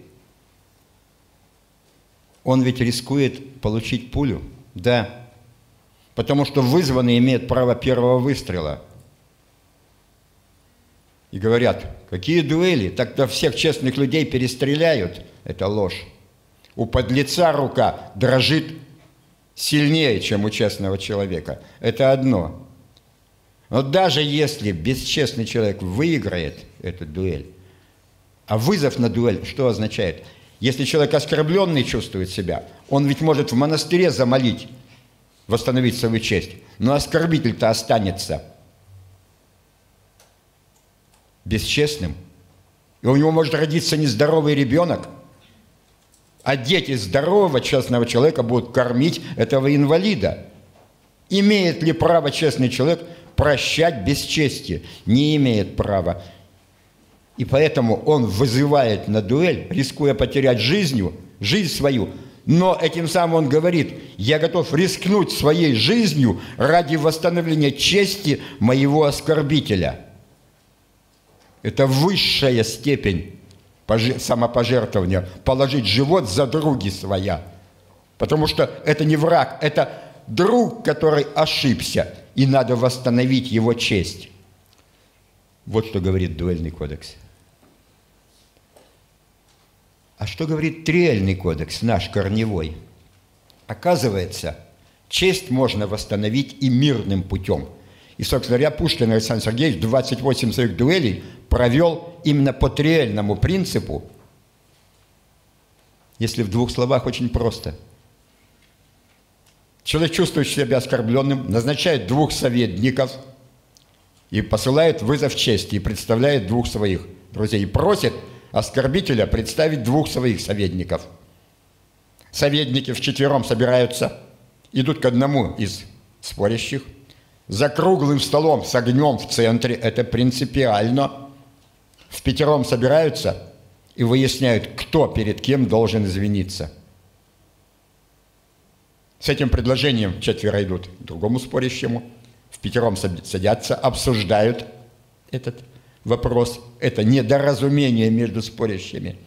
он ведь рискует получить пулю. Да, потому что вызванный имеет право первого выстрела. И говорят, какие дуэли? Так-то всех честных людей перестреляют. Это ложь. У подлеца рука дрожит сильнее, чем у честного человека. Это одно. Но даже если бесчестный человек выиграет эту дуэль, а вызов на дуэль что означает? Если человек оскорбленный чувствует себя, он ведь может в монастыре замолить, восстановить свою честь, но оскорбитель-то останется бесчестным, и у него может родиться нездоровый ребенок, а дети здорового, честного человека будут кормить этого инвалида. Имеет ли право честный человек прощать бесчестие? Не имеет права. И поэтому он вызывает на дуэль, рискуя потерять жизнь свою, но этим самым он говорит: я готов рискнуть своей жизнью ради восстановления чести моего оскорбителя. Это высшая степень самопожертвования, положить живот за други своя. Потому что это не враг, это друг, который ошибся, и надо восстановить его честь. Вот что говорит дуэльный кодекс. А что говорит триэльный кодекс, наш корневой? Оказывается, честь можно восстановить и мирным путем. И, собственно говоря, Пушкин Александр Сергеевич 28 своих дуэлей провел именно по триэльному принципу. Если в двух словах, очень просто. Человек чувствует себя оскорбленным, назначает двух советников и посылает вызов чести, и представляет двух своих друзей, и просит оскорбителя представить двух своих советников. Советники вчетвером собираются, идут к одному из спорящих, за круглым столом с огнем в центре, это принципиально, впятером собираются и выясняют, кто перед кем должен извиниться. С этим предложением четверо идут к другому спорящему, впятером садятся, обсуждают этот вопрос. Это недоразумение между спорящими.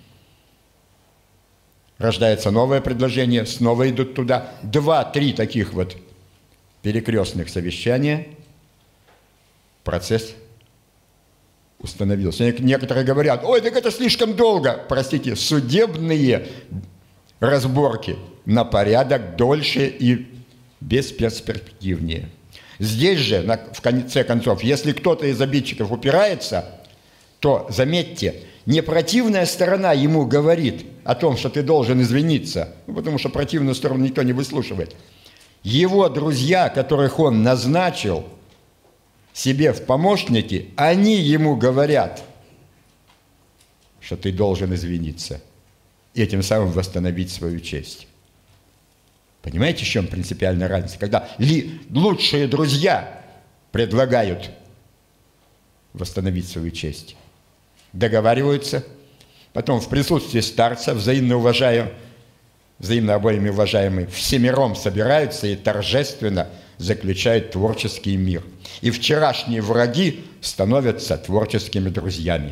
Рождается новое предложение, снова идут туда. 2-3 таких вот перекрестных совещания. Процесс установился. Некоторые говорят: ой, так это слишком долго. Простите, судебные разборки на порядок дольше и бесперспективнее. Здесь же, в конце концов, если кто-то из обидчиков упирается, то, заметьте, не противная сторона ему говорит о том, что ты должен извиниться, потому что противную сторону никто не выслушивает. Его друзья, которых он назначил себе в помощники, они ему говорят, что ты должен извиниться и этим самым восстановить свою честь. Понимаете, в чем принципиальная разница? Когда лучшие друзья предлагают восстановить свою честь, договариваются, потом в присутствии старца, взаимно обоими уважаемые, всемиром собираются и торжественно заключают творческий мир. И вчерашние враги становятся творческими друзьями.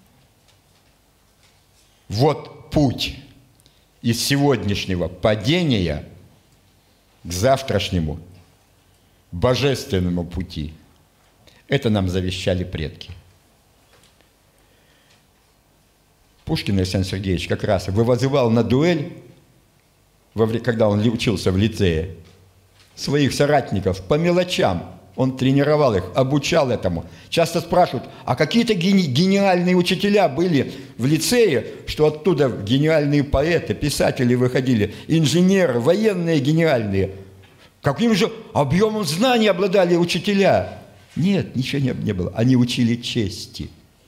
Вот путь из сегодняшнего падения к завтрашнему божественному пути. Это нам завещали предки. Пушкин Александр Сергеевич как раз вызывал на дуэль, когда он учился в лицее, своих соратников по мелочам. Он тренировал их, обучал этому. Часто спрашивают: а какие-то гениальные учителя были в лицее, что оттуда гениальные поэты, писатели выходили, инженеры, военные гениальные. Каким же объемом знаний обладали учителя? Нет, ничего не было. Они учили чести.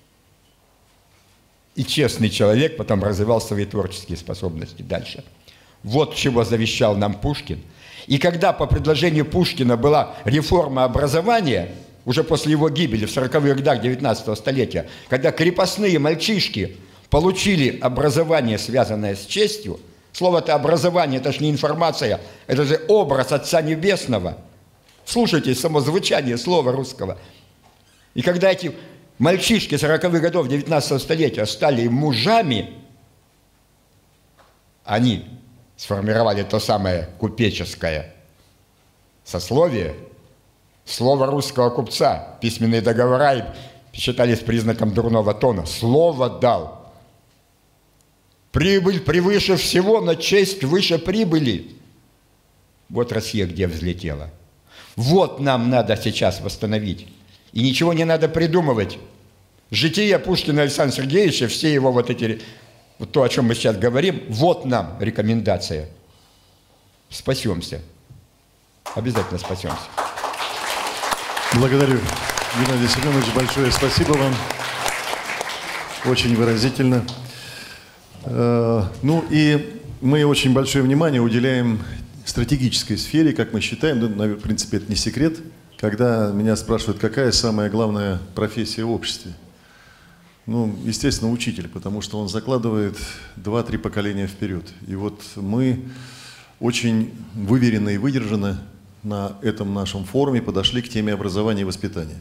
И честный человек потом развивал свои творческие способности дальше. Вот чего завещал нам Пушкин. И когда по предложению Пушкина была реформа образования, уже после его гибели в 40-х годах 19 столетия, когда крепостные мальчишки получили образование, связанное с честью, слово-то образование, это же не информация, это же образ Отца Небесного. Слушайте само звучание слова русского. И когда эти мальчишки 40-х годов 19 столетия стали мужами, они сформировали то самое купеческое сословие, слово русского купца, письменные договора считались признаком дурного тона. Слово дал. Прибыль превыше всего, но честь выше прибыли. Вот Россия где взлетела. Вот нам надо сейчас восстановить. И ничего не надо придумывать. Житие Пушкина Александра Сергеевича, все его вот эти, вот то, о чем мы сейчас говорим, вот нам рекомендация. Спасемся. Обязательно спасемся. Благодарю, Геннадий Семенович, большое спасибо вам. Очень выразительно. Ну и мы очень большое внимание уделяем стратегической сфере, как мы считаем, ну, в принципе, это не секрет, когда меня спрашивают, какая самая главная профессия в обществе. Ну, естественно, учитель, потому что он закладывает 2-3 поколения вперед. И вот мы очень выверенно и выдержанно на этом нашем форуме подошли к теме образования и воспитания.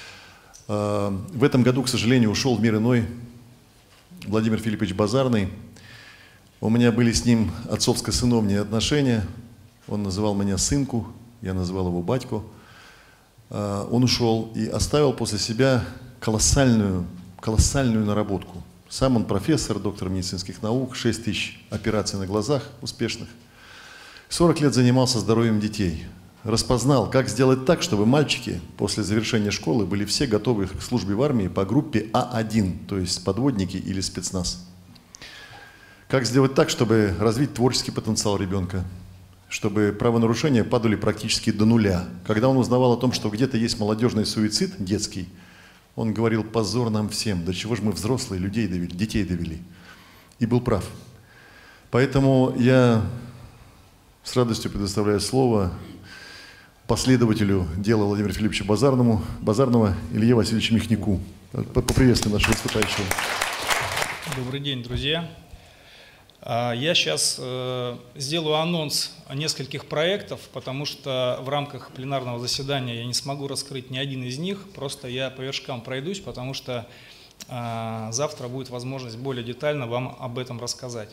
В этом году, к сожалению, ушел в мир иной Владимир Филиппович Базарный. У меня были с ним отцовско-сыновние отношения. Он называл меня сынку, я называл его батько. Он ушел и оставил после себя колоссальную наработку. Сам он профессор, доктор медицинских наук, 6 тысяч операций на глазах успешных. 40 лет занимался здоровьем детей. Распознал, как сделать так, чтобы мальчики после завершения школы были все готовы к службе в армии по группе А1, то есть подводники или спецназ. Как сделать так, чтобы развить творческий потенциал ребенка, чтобы правонарушения падали практически до нуля. Когда он узнавал о том, что где-то есть молодежный суицид детский, он говорил: позор нам всем, до чего же мы взрослые людей довели, детей довели. И был прав. Поэтому я с радостью предоставляю слово последователю дела Владимира Филипповича Базарного Илье Васильевичу Михняку. Поприветствуем нашего выступающего. Добрый день, друзья. Я сейчас сделаю анонс нескольких проектов, потому что в рамках пленарного заседания я не смогу раскрыть ни один из них, просто я по вершкам пройдусь, потому что завтра будет возможность более детально вам об этом рассказать.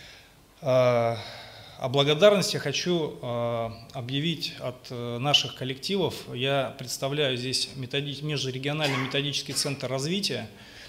О благодарности я хочу объявить от наших коллективов. Я представляю здесь межрегиональный методический центр развития.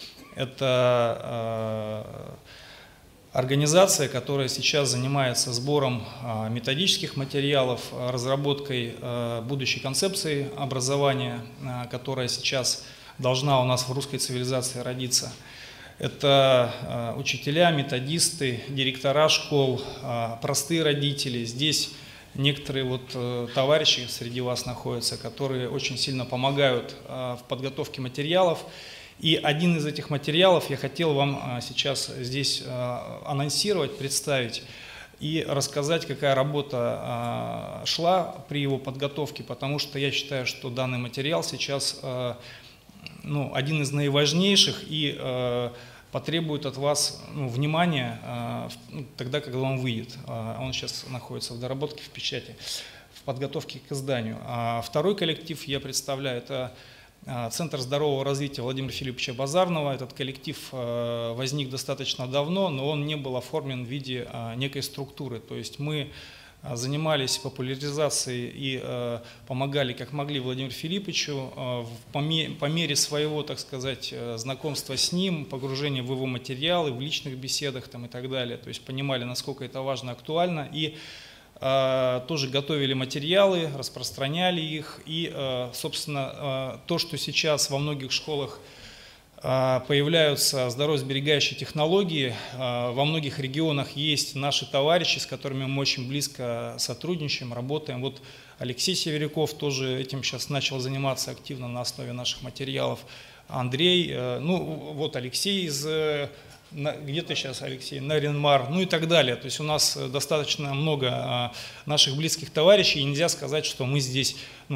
Это организация, которая сейчас занимается сбором методических материалов, разработкой будущей концепции образования, которая сейчас должна у нас в русской цивилизации родиться. Это учителя, методисты, директора школ, простые родители. Здесь некоторые товарищи среди вас находятся, которые очень сильно помогают в подготовке материалов. И один из этих материалов я хотел вам сейчас здесь анонсировать, представить и рассказать, какая работа шла при его подготовке, потому что я считаю, что данный материал сейчас один из наиважнейших и потребует от вас внимания тогда, когда он выйдет. Он сейчас находится в доработке, в печати, в подготовке к изданию. А второй коллектив я представляю, это Центр здорового развития Владимира Филипповича Базарного. Этот коллектив возник достаточно давно, но он не был оформлен в виде некой структуры. То есть мы занимались популяризацией и помогали, как могли, Владимиру Филипповичу по мере своего, так сказать, знакомства с ним, погружения в его материалы, в личных беседах и так далее. То есть понимали, насколько это важно, актуально, и тоже готовили материалы, распространяли их. И, собственно, то, что сейчас во многих школах появляются здоровьесберегающие технологии, во многих регионах есть наши товарищи, с которыми мы очень близко сотрудничаем, работаем. Вот Алексей Северяков тоже этим сейчас начал заниматься активно на основе наших материалов. Андрей, Алексей из... Где ты сейчас, Алексей? Наринмар, и так далее. То есть у нас достаточно много наших близких товарищей, и нельзя сказать, что мы здесь,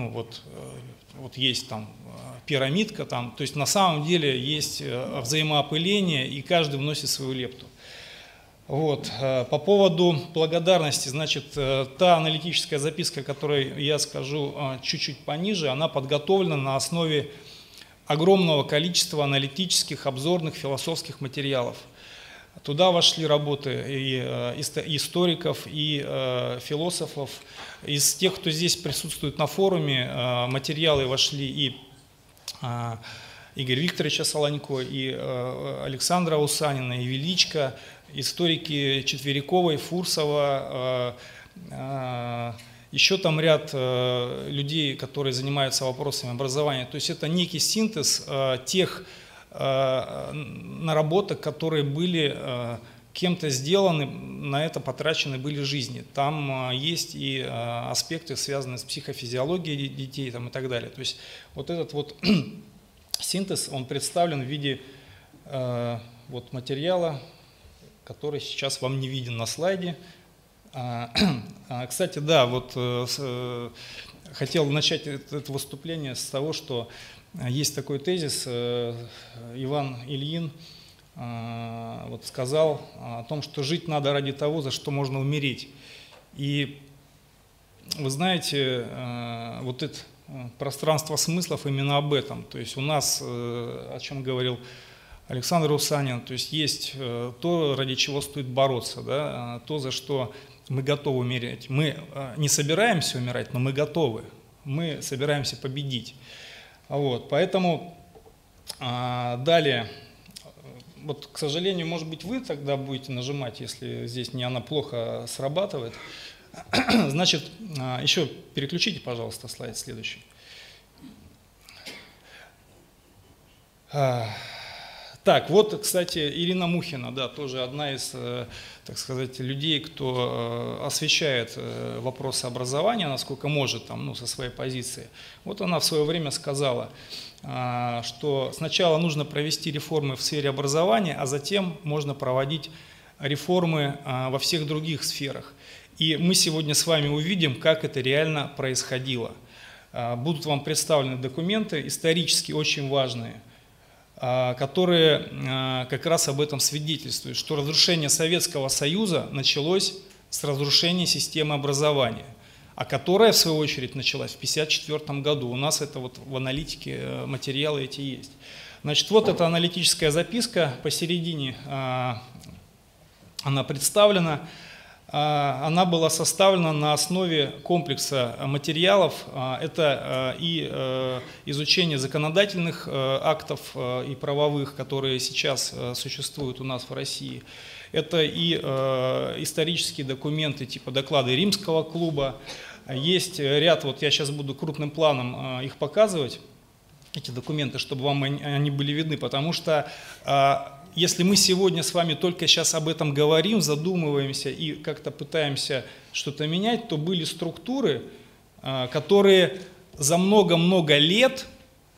есть там пирамидка, то есть на самом деле есть взаимоопыление, и каждый вносит свою лепту. По поводу благодарности, значит, та аналитическая записка, которую я скажу чуть-чуть пониже, она подготовлена на основе огромного количества аналитических, обзорных, философских материалов. Туда вошли работы и историков, и философов. Из тех, кто здесь присутствует на форуме, материалы вошли и Игоря Викторовича Солонько, и Александра Усанина, и Величко, историки Четвериковой, Фурсова, еще там ряд людей, которые занимаются вопросами образования. То есть это некий синтез тех наработок, которые были кем-то сделаны, на это потрачены были жизни. Там есть и аспекты, связанные с психофизиологией детей там, и так далее. То есть вот этот вот синтез, он представлен в виде вот материала, который сейчас вам не виден на слайде. Кстати, да, вот хотел начать это выступление с того, что есть такой тезис, Иван Ильин вот сказал о том, что жить надо ради того, за что можно умереть. И вы знаете, вот это пространство смыслов именно об этом. То есть у нас, о чем говорил Александр Русанин, то есть то, ради чего стоит бороться, да, то, за что мы готовы умереть. Мы не собираемся умирать, но мы готовы. Мы собираемся победить. Вот, поэтому далее, вот, к сожалению, может быть, вы тогда будете нажимать, если здесь не она плохо срабатывает. Значит, еще переключите, пожалуйста, слайд следующий. Так, вот, кстати, Ирина Мухина, да, тоже одна из, так сказать, людей, кто освещает вопросы образования, насколько может, там, ну, со своей позиции. Вот она в свое время сказала, что сначала нужно провести реформы в сфере образования, а затем можно проводить реформы во всех других сферах. И мы сегодня с вами увидим, как это реально происходило. Будут вам представлены документы, исторически очень важные, которые как раз об этом свидетельствуют, что разрушение Советского Союза началось с разрушения системы образования, а которая, в свою очередь, началась в 1954 году. У нас это вот в аналитике материалы эти есть. Значит, вот эта аналитическая записка, посередине она представлена. Она была составлена на основе комплекса материалов. Это и изучение законодательных актов и правовых, которые сейчас существуют у нас в России. Это и исторические документы типа доклады Римского клуба. Есть ряд, вот я сейчас буду крупным планом их показывать, эти документы, чтобы вам они были видны, потому что если мы сегодня с вами только сейчас об этом говорим, задумываемся и как-то пытаемся что-то менять, то были структуры, которые за много-много лет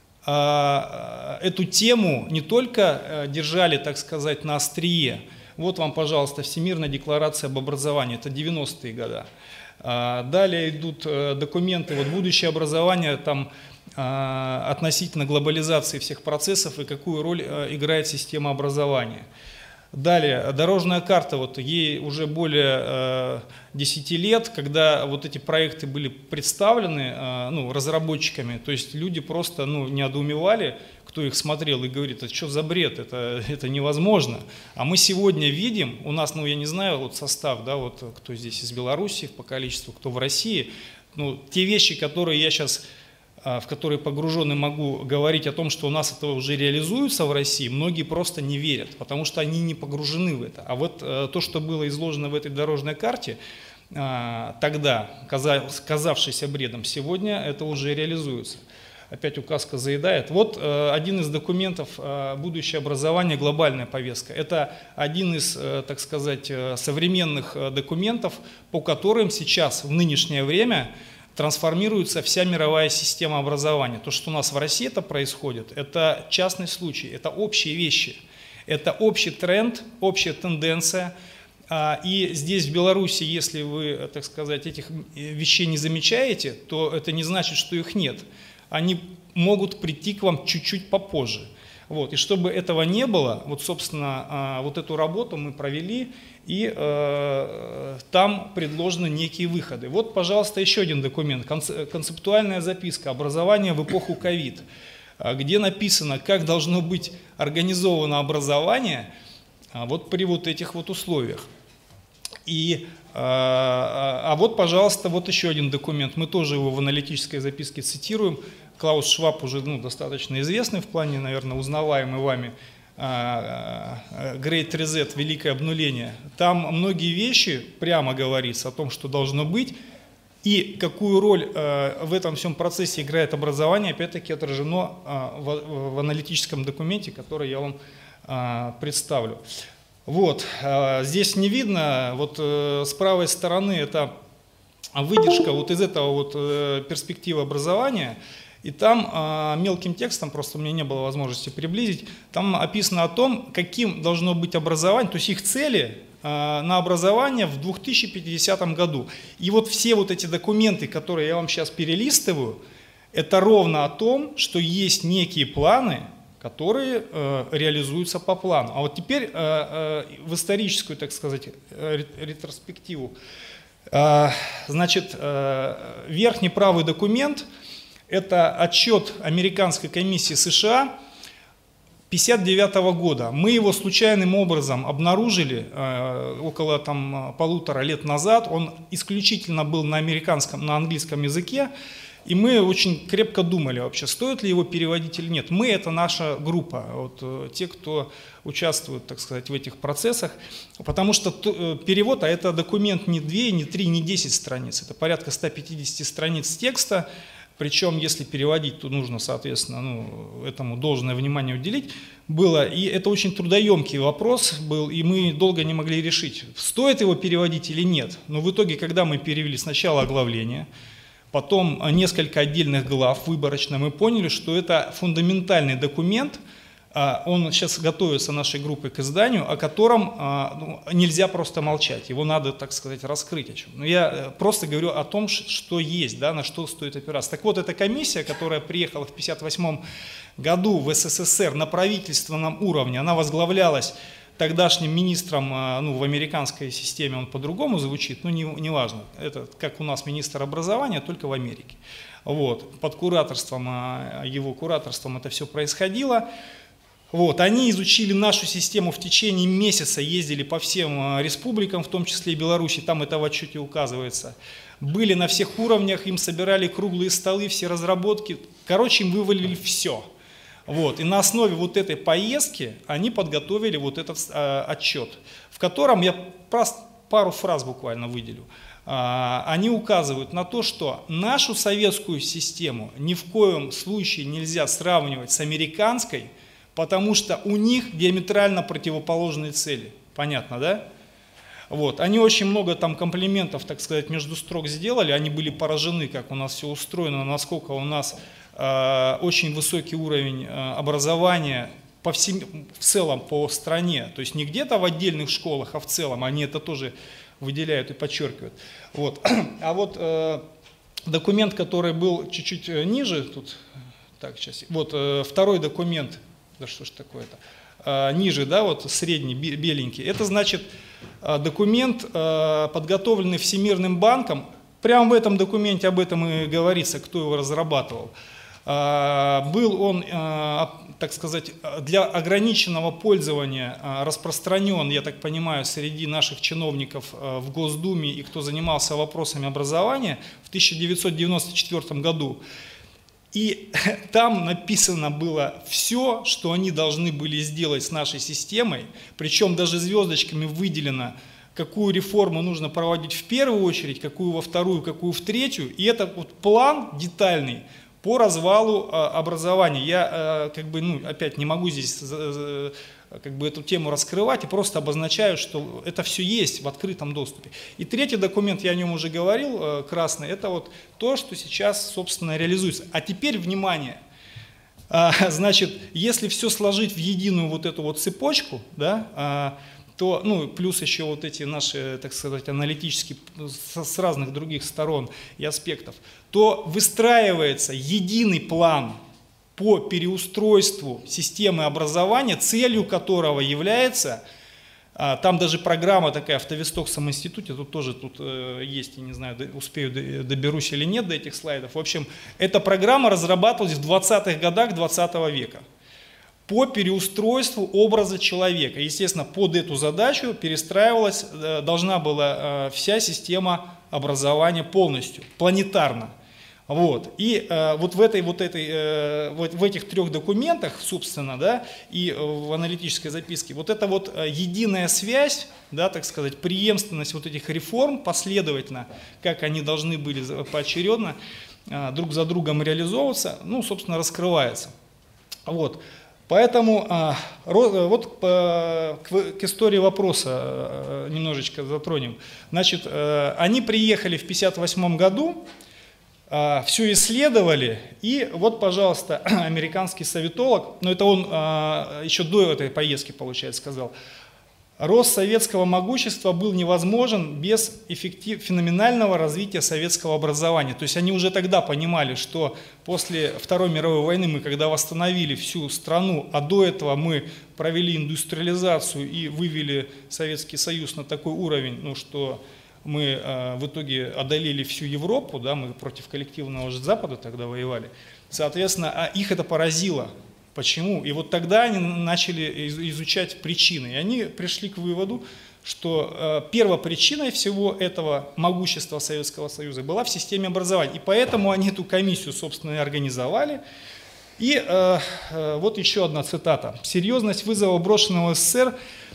эту тему не только держали, так сказать, на острие. Вот вам, пожалуйста, Всемирная декларация об образовании, это 90-е годы. Далее идут документы, вот будущее образование, там относительно глобализации всех процессов и какую роль играет система образования. Далее, дорожная карта, вот ей уже более 10 лет, когда вот эти проекты были представлены разработчиками, то есть люди просто недоумевали, кто их смотрел и говорит, это что за бред, это невозможно. А мы сегодня видим, у нас, я не знаю, вот состав, да, вот кто здесь из Беларуси по количеству, кто в России, те вещи, которые я сейчас, в которые погружен и могу говорить о том, что у нас это уже реализуется в России, многие просто не верят, потому что они не погружены в это. А вот то, что было изложено в этой дорожной карте, тогда, казавшейся бредом, сегодня это уже реализуется. Опять указка заедает. Вот один из документов «Будущее образование. Глобальная повестка». Это один из, так сказать, современных документов, по которым сейчас, в нынешнее время, трансформируется вся мировая система образования. То, что у нас в России это происходит, это частный случай, это общие вещи, это общий тренд, общая тенденция. И здесь, в Беларуси, если вы, так сказать, этих вещей не замечаете, то это не значит, что их нет. Они могут прийти к вам чуть-чуть попозже. Вот. И чтобы этого не было, вот, собственно, вот эту работу мы провели, и там предложены некие выходы. Вот, пожалуйста, еще один документ, концептуальная записка «Образование в эпоху ковид», где написано, как должно быть организовано образование вот при вот этих вот условиях. Вот, пожалуйста, вот еще один документ, мы тоже его в аналитической записке цитируем. Клаус Шваб уже достаточно известный в плане, наверное, узнаваемый вами, Great Reset, Великое обнуление. Там многие вещи, прямо говорится о том, что должно быть, И какую роль в этом всем процессе играет образование, опять-таки отражено в аналитическом документе, который я вам представлю. Вот, здесь не видно, вот с правой стороны это выдержка вот из этого вот перспективы образования. И там мелким текстом, просто у меня не было возможности приблизить, там описано о том, каким должно быть образование, то есть их цели на образование в 2050 году. И вот все вот эти документы, которые я вам сейчас перелистываю, это ровно о том, что есть некие планы, которые реализуются по плану. А вот теперь в историческую, так сказать, ретроспективу. Значит, верхний правый документ – это отчет Американской комиссии США 1959 года. Мы его случайным образом обнаружили около там, 1,5 лет назад. Он исключительно был на английском языке. И мы очень крепко думали вообще, стоит ли его переводить или нет. Мы – это наша группа, вот, те, кто участвует, так сказать, в этих процессах. Потому что перевод, а это документ не 2, не 3, не 10 страниц. Это порядка 150 страниц текста. Причем, если переводить, то нужно, соответственно, этому должное внимание уделить было. И это очень трудоемкий вопрос был, и мы долго не могли решить, стоит его переводить или нет. Но в итоге, когда мы перевели сначала оглавление, потом несколько отдельных глав выборочно, мы поняли, что это фундаментальный документ, он сейчас готовится нашей группой к изданию, о котором нельзя просто молчать, его надо, так сказать, раскрыть. О чем. Но я просто говорю о том, что есть, да, на что стоит опираться. Так вот, эта комиссия, которая приехала в 1958 году в СССР на правительственном уровне, она возглавлялась тогдашним министром, в американской системе он по-другому звучит, но не важно. Это как у нас министр образования, только в Америке. Вот. Под его кураторством это все происходило. Вот. Они изучили нашу систему в течение месяца, ездили по всем республикам, в том числе и Беларуси, там это в отчете указывается. Были на всех уровнях, им собирали круглые столы, все разработки. Короче, им вывалили все. Вот. И на основе вот этой поездки они подготовили вот этот отчет, в котором я пару фраз буквально выделю. Они указывают на то, что нашу советскую систему ни в коем случае нельзя сравнивать с американской, потому что у них диаметрально противоположные цели. Понятно, да? Вот. Они очень много там комплиментов, так сказать, между строк сделали, они были поражены, как у нас все устроено, насколько у нас очень высокий уровень образования в целом по стране, то есть не где-то в отдельных школах, а в целом, они это тоже выделяют и подчеркивают. Вот. А вот документ, который был чуть-чуть ниже, тут, так, сейчас, вот второй документ, да что ж такое-то, ниже, да, вот средний, беленький, это значит документ, подготовленный Всемирным банком, прямо в этом документе об этом и говорится, кто его разрабатывал. Был он, так сказать, для ограниченного пользования распространен, я так понимаю, среди наших чиновников в Госдуме и кто занимался вопросами образования в 1994 году. И там написано было все, что они должны были сделать с нашей системой, причем даже звездочками выделено, какую реформу нужно проводить в первую очередь, какую во вторую, какую в третью. И это вот план детальный по развалу образования. Я опять не могу здесь эту тему раскрывать и просто обозначаю, что это все есть в открытом доступе. И третий документ, я о нем уже говорил, красный, это вот то, что сейчас, собственно, реализуется. А теперь, внимание, значит, если все сложить в единую вот эту вот цепочку, да, то, плюс еще вот эти наши, так сказать, аналитические с разных других сторон и аспектов, то выстраивается единый план по переустройству системы образования, целью которого является, там даже программа такая в Тавистокском институте, тут есть, я не знаю, успею, доберусь или нет до этих слайдов. В общем, эта программа разрабатывалась в 20-х годах 20 века. По переустройству образа человека. Естественно, под эту задачу перестраивалась, должна была вся система образования полностью, планетарно. Вот. И вот в этих 3 документах, собственно, да, и в аналитической записке, вот эта вот единая связь, да, так сказать, преемственность вот этих реформ последовательно, как они должны были поочередно друг за другом реализовываться, ну, собственно, раскрывается. Вот. Поэтому вот к истории вопроса немножечко затронем. Значит, они приехали в 1958 году, все исследовали, и вот, пожалуйста, американский советолог, но это он еще до этой поездки, получается, сказал, рост советского могущества был невозможен без феноменального развития советского образования. То есть они уже тогда понимали, что после Второй мировой войны мы, когда восстановили всю страну, а до этого мы провели индустриализацию и вывели Советский Союз на такой уровень, ну, что мы в итоге одолели всю Европу, да, мы против коллективного Запада тогда воевали, соответственно, их это поразило. Почему? И вот тогда они начали изучать причины. И они пришли к выводу, что первопричиной всего этого могущества Советского Союза была в системе образования. И поэтому они эту комиссию, собственно, и организовали. И вот еще одна цитата. «Серьезность вызова, брошенного СССР,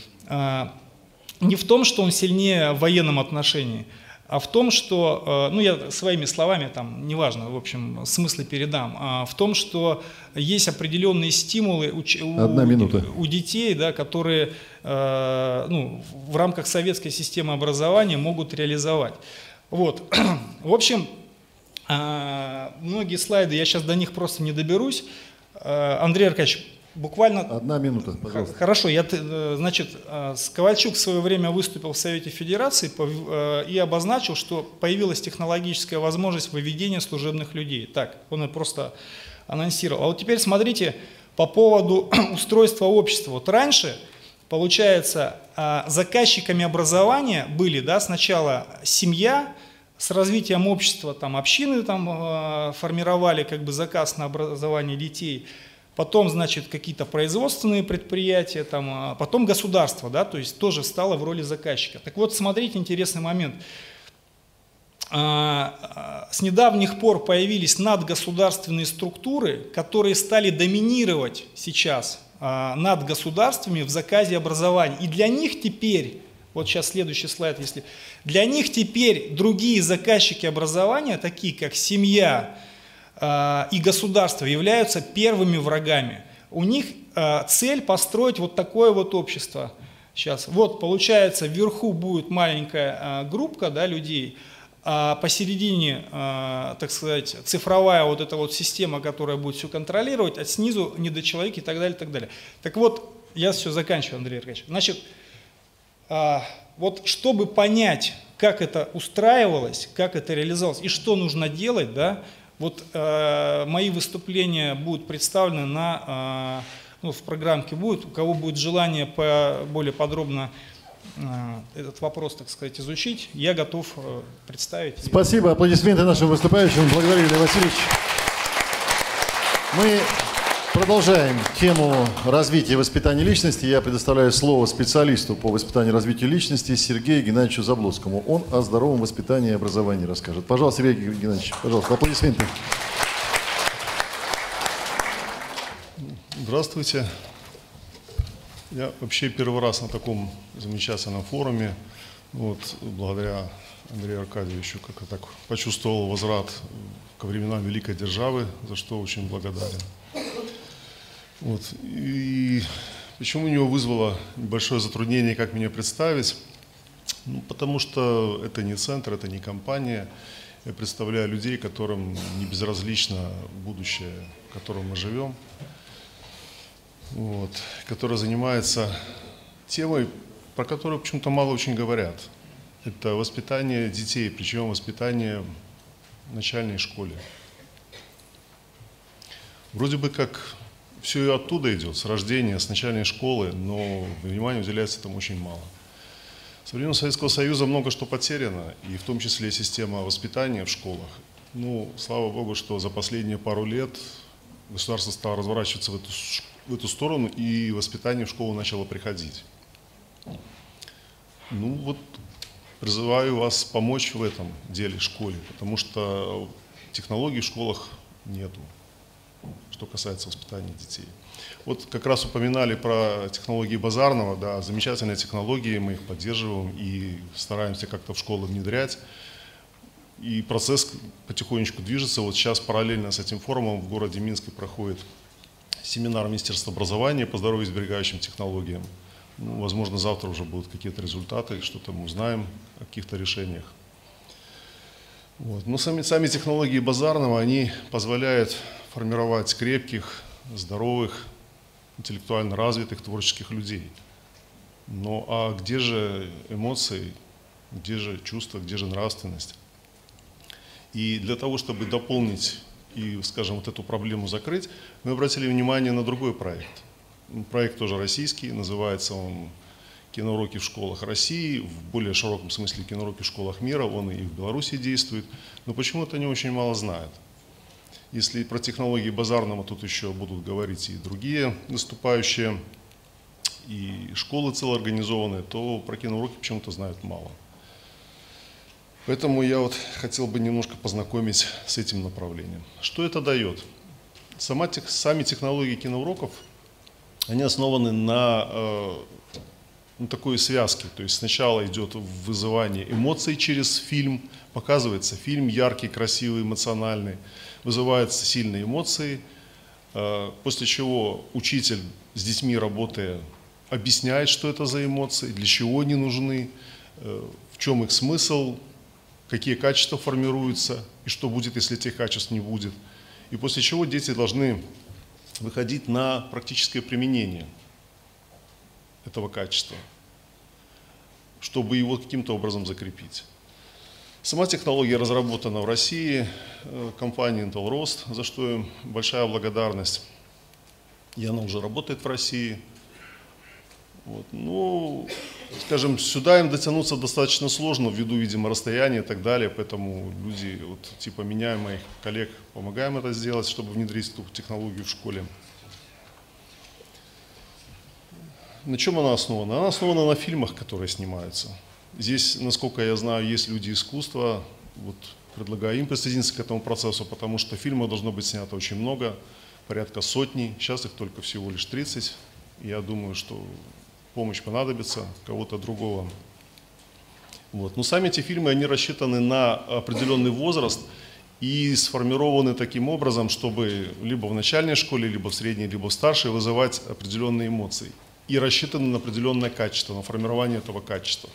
не в том, что он сильнее в военном отношении, а в том, что, ну я своими словами, там, неважно, в общем, смыслы передам, а в том, что есть определенные стимулы у детей, да, которые ну, в рамках советской системы образования могут реализовать. Вот. В общем, многие слайды, я сейчас до них просто не доберусь. Андрей Аркадьевич, буквально... 1 минута, пожалуйста. Хорошо, значит, Ковальчук в свое время выступил в Совете Федерации и обозначил, что появилась технологическая возможность выведения служебных людей. Так, он просто анонсировал. А вот теперь смотрите по поводу устройства общества. Вот раньше, получается, заказчиками образования были, да, сначала семья, с развитием общества, там, общины там, формировали как бы заказ на образование детей. Потом, значит, какие-то производственные предприятия, там, потом государство, да, то есть тоже стало в роли заказчика. Так вот, смотрите, интересный момент. С недавних пор появились надгосударственные структуры, которые стали доминировать сейчас над государствами в заказе образования. И для них теперь, вот сейчас следующий слайд, если для них теперь другие заказчики образования, такие как семья, и государство, являются первыми врагами. У них цель построить вот такое вот общество. Сейчас, вот получается, вверху будет маленькая группка, да, людей, а посередине, так сказать, цифровая вот эта вот система, которая будет все контролировать, а снизу недочеловеки и так далее, и так далее. Так вот, я все заканчиваю, Андрей Аркадьевич. Значит, вот чтобы понять, как это устраивалось, как это реализовалось и что нужно делать, да, вот мои выступления будут представлены ну, в программке будет. У кого будет желание более подробно этот вопрос, так сказать, изучить, я готов представить. Спасибо. Аплодисменты нашим выступающим. Благодарю, Илья Васильевич. Мы продолжаем тему развития и воспитания личности. Я предоставляю слово специалисту по воспитанию и развитию личности Сергею Геннадьевичу Заблоцкому. Он о здоровом воспитании и образовании расскажет. Пожалуйста, Сергей Геннадьевич, пожалуйста, аплодисменты. Здравствуйте. Я вообще первый раз на таком замечательном форуме. Вот, благодаря Андрею Аркадьевичу, как я так почувствовал возврат ко временам великой державы, за что очень благодарен. Вот. И почему у него вызвало небольшое затруднение, как меня представить? Ну, потому что это не центр, это не компания. Я представляю людей, которым не безразлично будущее, в котором мы живем, вот, которая занимается темой, про которую почему-то мало очень говорят. Это воспитание детей, причем воспитание в начальной школе. Вроде бы как все и оттуда идет, с рождения, с начальной школы, но внимания уделяется этому очень мало. Со времен Советского Союза много что потеряно, и в том числе система воспитания в школах. Ну, слава Богу, что за последние пару лет государство стало разворачиваться в эту сторону, и воспитание в школу начало приходить. Ну вот, призываю вас помочь в этом деле школе, потому что технологий в школах нету, что касается воспитания детей. Вот как раз упоминали про технологии Базарного, да, замечательные технологии, мы их поддерживаем и стараемся как-то в школы внедрять. И процесс потихонечку движется. Вот сейчас параллельно с этим форумом в городе Минске проходит семинар Министерства образования по здоровьесберегающим технологиям. Ну, возможно, завтра уже будут какие-то результаты, что-то мы узнаем о каких-то решениях. Вот. Но сами технологии Базарного, они позволяют формировать крепких, здоровых, интеллектуально развитых, творческих людей. Но а где же эмоции, где же чувства, где же нравственность? И для того, чтобы дополнить и, скажем, вот эту проблему закрыть, мы обратили внимание на другой проект. Проект тоже российский, называется он «Киноуроки в школах России», в более широком смысле «Киноуроки в школах мира», он и в Беларуси действует, но почему-то они очень мало знают. Если про технологии Базарного тут еще будут говорить и другие выступающие, и школы целоорганизованные, то про киноуроки почему-то знают мало. Поэтому я вот хотел бы немножко познакомить с этим направлением. Что это дает? Сами технологии киноуроков, они основаны на такой связке. То есть сначала идет вызывание эмоций через фильм, показывается фильм яркий, красивый, эмоциональный, вызываются сильные эмоции, после чего учитель с детьми работая объясняет, что это за эмоции, для чего они нужны, в чем их смысл, какие качества формируются и что будет, если этих качеств не будет. И после чего дети должны выходить на практическое применение этого качества, чтобы его каким-то образом закрепить. Сама технология разработана в России компанией Intel Rost, за что им большая благодарность. И она уже работает в России. Вот. Ну, скажем, сюда им дотянуться достаточно сложно ввиду, видимо, расстояния и так далее, поэтому люди, вот, типа меня и моих коллег, помогаем это сделать, чтобы внедрить эту технологию в школе. На чем она основана? Она основана на фильмах, которые снимаются. Здесь, насколько я знаю, есть люди искусства, вот, предлагаю им присоединиться к этому процессу, потому что фильмов должно быть снято очень много, порядка сотни, сейчас их только всего лишь 30. Я думаю, что помощь понадобится кого-то другого. Вот. Но сами эти фильмы, они рассчитаны на определенный возраст и сформированы таким образом, чтобы либо в начальной школе, либо в средней, либо в старшей вызывать определенные эмоции. И рассчитаны на определенное качество, на формирование этого качества.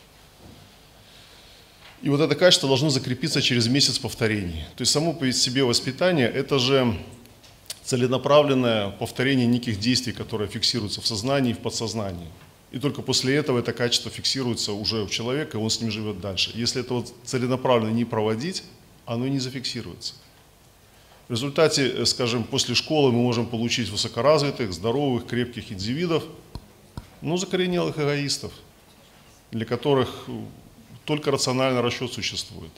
И вот это качество должно закрепиться через месяц повторений. То есть само по себе воспитание – это же целенаправленное повторение неких действий, которые фиксируются в сознании и в подсознании. И только после этого это качество фиксируется уже у человека, и он с ним живет дальше. Если это вот целенаправленно не проводить, оно не зафиксируется. В результате, скажем, после школы мы можем получить высокоразвитых, здоровых, крепких индивидов, но закоренелых эгоистов, для которых только рациональный расчет существует.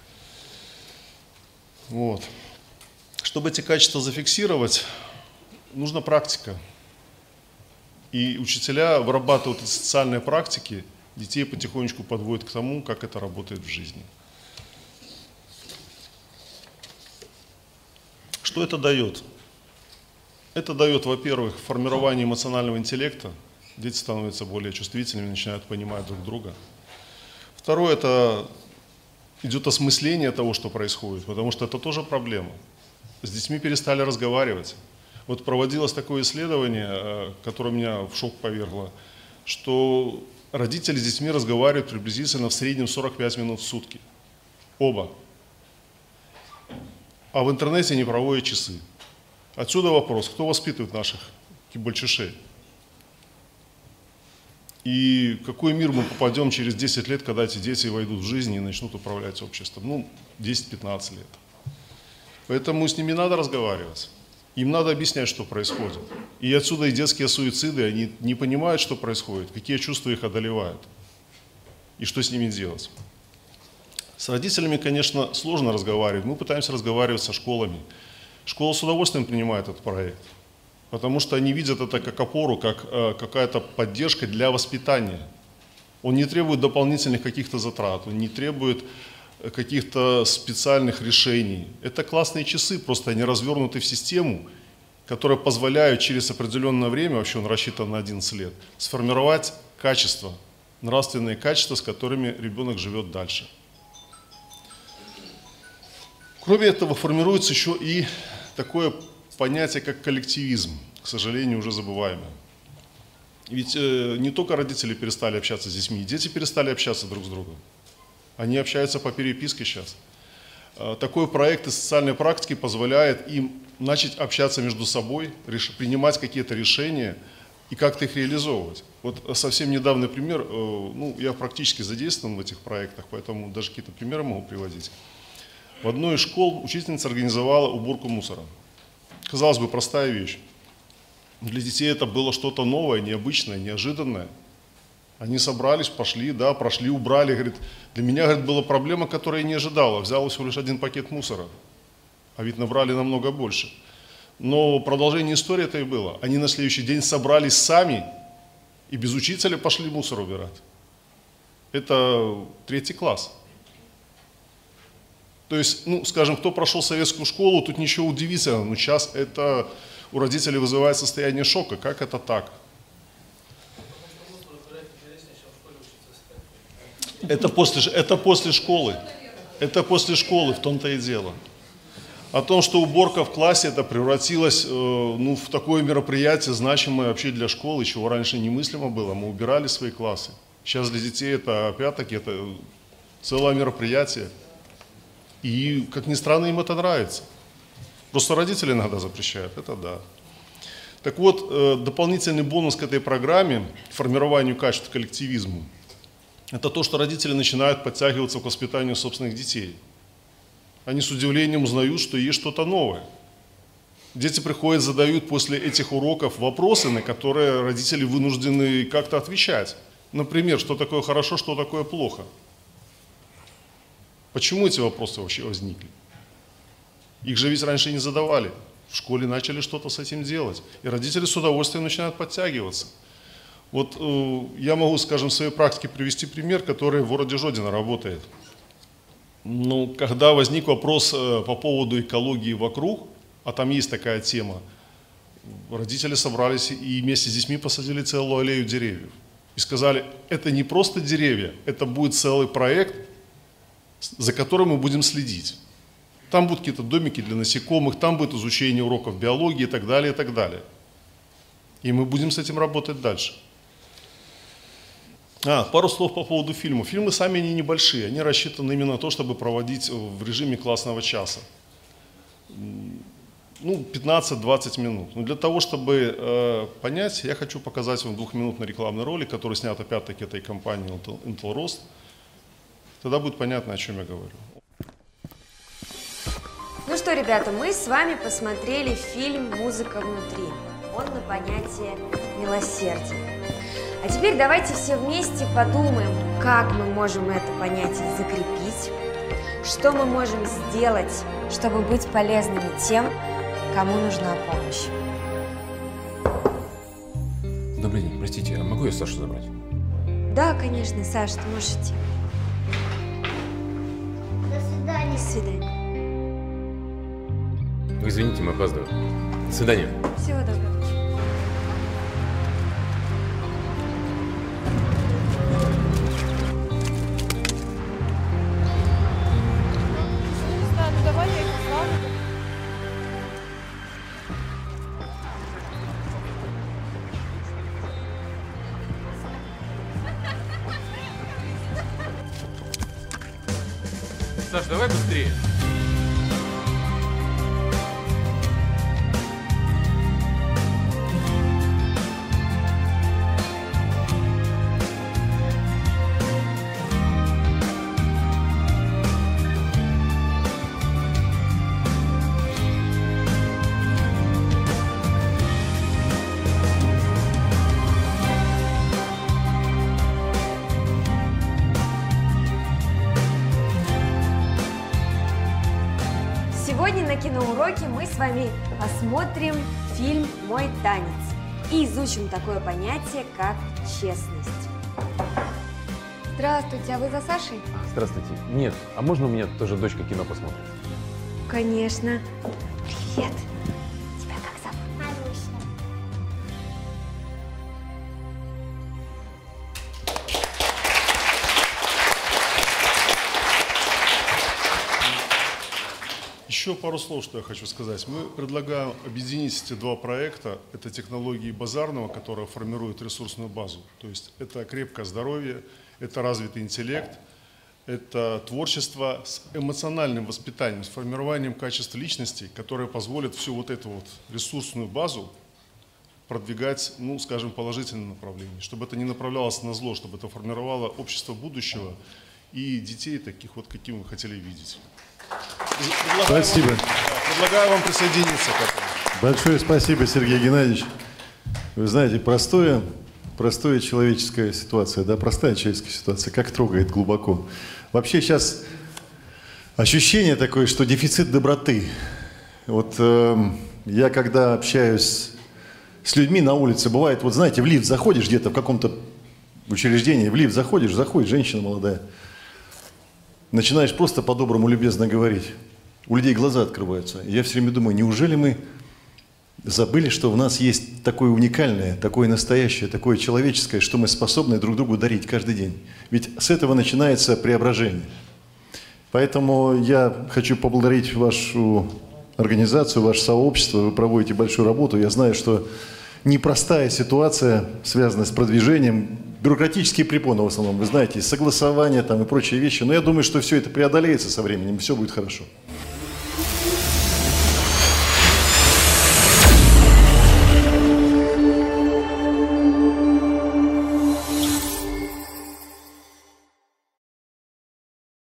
Вот. Чтобы эти качества зафиксировать, нужна практика. И учителя вырабатывают эти социальные практики, детей потихонечку подводят к тому, как это работает в жизни. Что это дает? Это дает, во-первых, формирование эмоционального интеллекта. Дети становятся более чувствительными, начинают понимать друг друга. Второе, это идет осмысление того, что происходит, потому что это тоже проблема. С детьми перестали разговаривать. Вот проводилось такое исследование, которое меня в шок повергло, что родители с детьми разговаривают приблизительно в среднем 45 минут в сутки. Оба. А в интернете не проводят часы. Отсюда вопрос, кто воспитывает наших кибальчишей? И в какой мир мы попадем через 10 лет, когда эти дети войдут в жизнь и начнут управлять обществом? Ну, 10-15 лет. Поэтому с ними надо разговаривать. Им надо объяснять, что происходит. И отсюда и детские суициды, они не понимают, что происходит, какие чувства их одолевают и что с ними делать. С родителями, конечно, сложно разговаривать. Мы пытаемся разговаривать со школами. Школа с удовольствием принимает этот проект, потому что они видят это как опору, как какая-то поддержка для воспитания. Он не требует дополнительных каких-то затрат, он не требует каких-то специальных решений. Это классные часы, просто они развернуты в систему, которая позволяет через определенное время, вообще он рассчитан на 11 лет, сформировать качества, нравственные качества, с которыми ребенок живет дальше. Кроме этого, формируется еще и такое понятие, как коллективизм, к сожалению, уже забываемое. Ведь не только родители перестали общаться с детьми, дети перестали общаться друг с другом. Они общаются по переписке сейчас. Такой проект из социальной практики позволяет им начать общаться между собой, принимать какие-то решения и как-то их реализовывать. Вот совсем недавний пример, я практически задействован в этих проектах, поэтому даже какие-то примеры могу приводить. В одной из школ учительница организовала уборку мусора. Казалось бы, простая вещь. Для детей это было что-то новое, необычное, неожиданное. Они собрались, пошли, прошли, убрали. Говорит, для меня, говорит, была проблема, которую я не ожидала. Взяла всего лишь 1 пакет мусора, а ведь набрали намного больше. Но продолжение истории это и было. Они на следующий день собрались сами и без учителя пошли мусор убирать. Это 3 класс. То есть, скажем, кто прошел советскую школу, тут ничего удивительного, но сейчас это у родителей вызывает состояние шока. Как это так? Это после школы. Это после школы, в том-то и дело. О том, что уборка в классе это превратилось в такое мероприятие, значимое вообще для школы, чего раньше немыслимо было. Мы убирали свои классы. Сейчас для детей это, опять-таки, это целое мероприятие. И, как ни странно, им это нравится. Просто родители иногда запрещают, это да. Так вот, дополнительный бонус к этой программе, формированию качеств коллективизму, это то, что родители начинают подтягиваться к воспитанию собственных детей. Они с удивлением узнают, что есть что-то новое. Дети приходят, задают после этих уроков вопросы, на которые родители вынуждены как-то отвечать. Например, что такое хорошо, что такое плохо. Почему эти вопросы вообще возникли? Их же ведь раньше не задавали. В школе начали что-то с этим делать. И родители с удовольствием начинают подтягиваться. Вот я могу, скажем, в своей практике привести пример, который в городе Жодино работает. Когда возник вопрос по поводу экологии вокруг, а там есть такая тема, родители собрались и вместе с детьми посадили целую аллею деревьев. И сказали, это не просто деревья, это будет целый проект, за которым мы будем следить. Там будут какие-то домики для насекомых, там будет изучение уроков биологии и так далее, и так далее. И мы будем с этим работать дальше. Пару слов по поводу фильма. Фильмы сами они небольшие, они рассчитаны именно на то, чтобы проводить в режиме классного часа. 15-20 минут. Но для того, чтобы понять, я хочу показать вам 2-минутный рекламный ролик, который снят опять-таки этой компанией Intel Rost. Тогда будет понятно, о чем я говорю. Ну что, ребята, мы с вами посмотрели фильм «Музыка внутри». Он на понятие милосердия. А теперь давайте все вместе подумаем, как мы можем это понятие закрепить, что мы можем сделать, чтобы быть полезными тем, кому нужна помощь. Добрый день, простите, а могу я Сашу забрать? Да, конечно, Саш, ты можешь идти. До свидания. До свидания. Вы извините, мы опаздываем. До свидания. Всего доброго. Саш, давай быстрее. Сегодня на киноуроке мы с вами посмотрим фильм «Мой танец» и изучим такое понятие, как честность. Здравствуйте, а вы за Сашей? Здравствуйте. Нет, а можно у меня тоже дочка кино посмотрит? Конечно. Привет. Тебя как зовут? Маруся. Еще пару слов, что я хочу сказать. Мы предлагаем объединить эти два проекта. Это технологии базарного, которые формируют ресурсную базу. То есть это крепкое здоровье, это развитый интеллект, это творчество с эмоциональным воспитанием, с формированием качеств личности, которые позволят всю вот эту вот ресурсную базу продвигать, ну, скажем, в положительном направлении, чтобы это не направлялось на зло, чтобы это формировало общество будущего и детей таких вот, каким вы хотели видеть. Спасибо. Предлагаю вам присоединиться к этому. Большое спасибо, Сергей Геннадьевич. Вы знаете, простая человеческая ситуация, да, простая человеческая ситуация, как трогает глубоко. Вообще сейчас ощущение такое, что дефицит доброты. Вот я когда общаюсь с людьми на улице, бывает, вот знаете, в лифт заходишь где-то в каком-то учреждении, в лифт заходит женщина молодая, начинаешь просто по-доброму, любезно говорить. У людей глаза открываются. И я все время думаю, неужели мы забыли, что в нас есть такое уникальное, такое настоящее, такое человеческое, что мы способны друг другу дарить каждый день. Ведь с этого начинается преображение. Поэтому я хочу поблагодарить вашу организацию, ваше сообщество. Вы проводите большую работу. Я знаю, что непростая ситуация, связанная с продвижением, бюрократические препоны в основном, вы знаете, согласования там и прочие вещи. Но я думаю, что все это преодолеется со временем, все будет хорошо.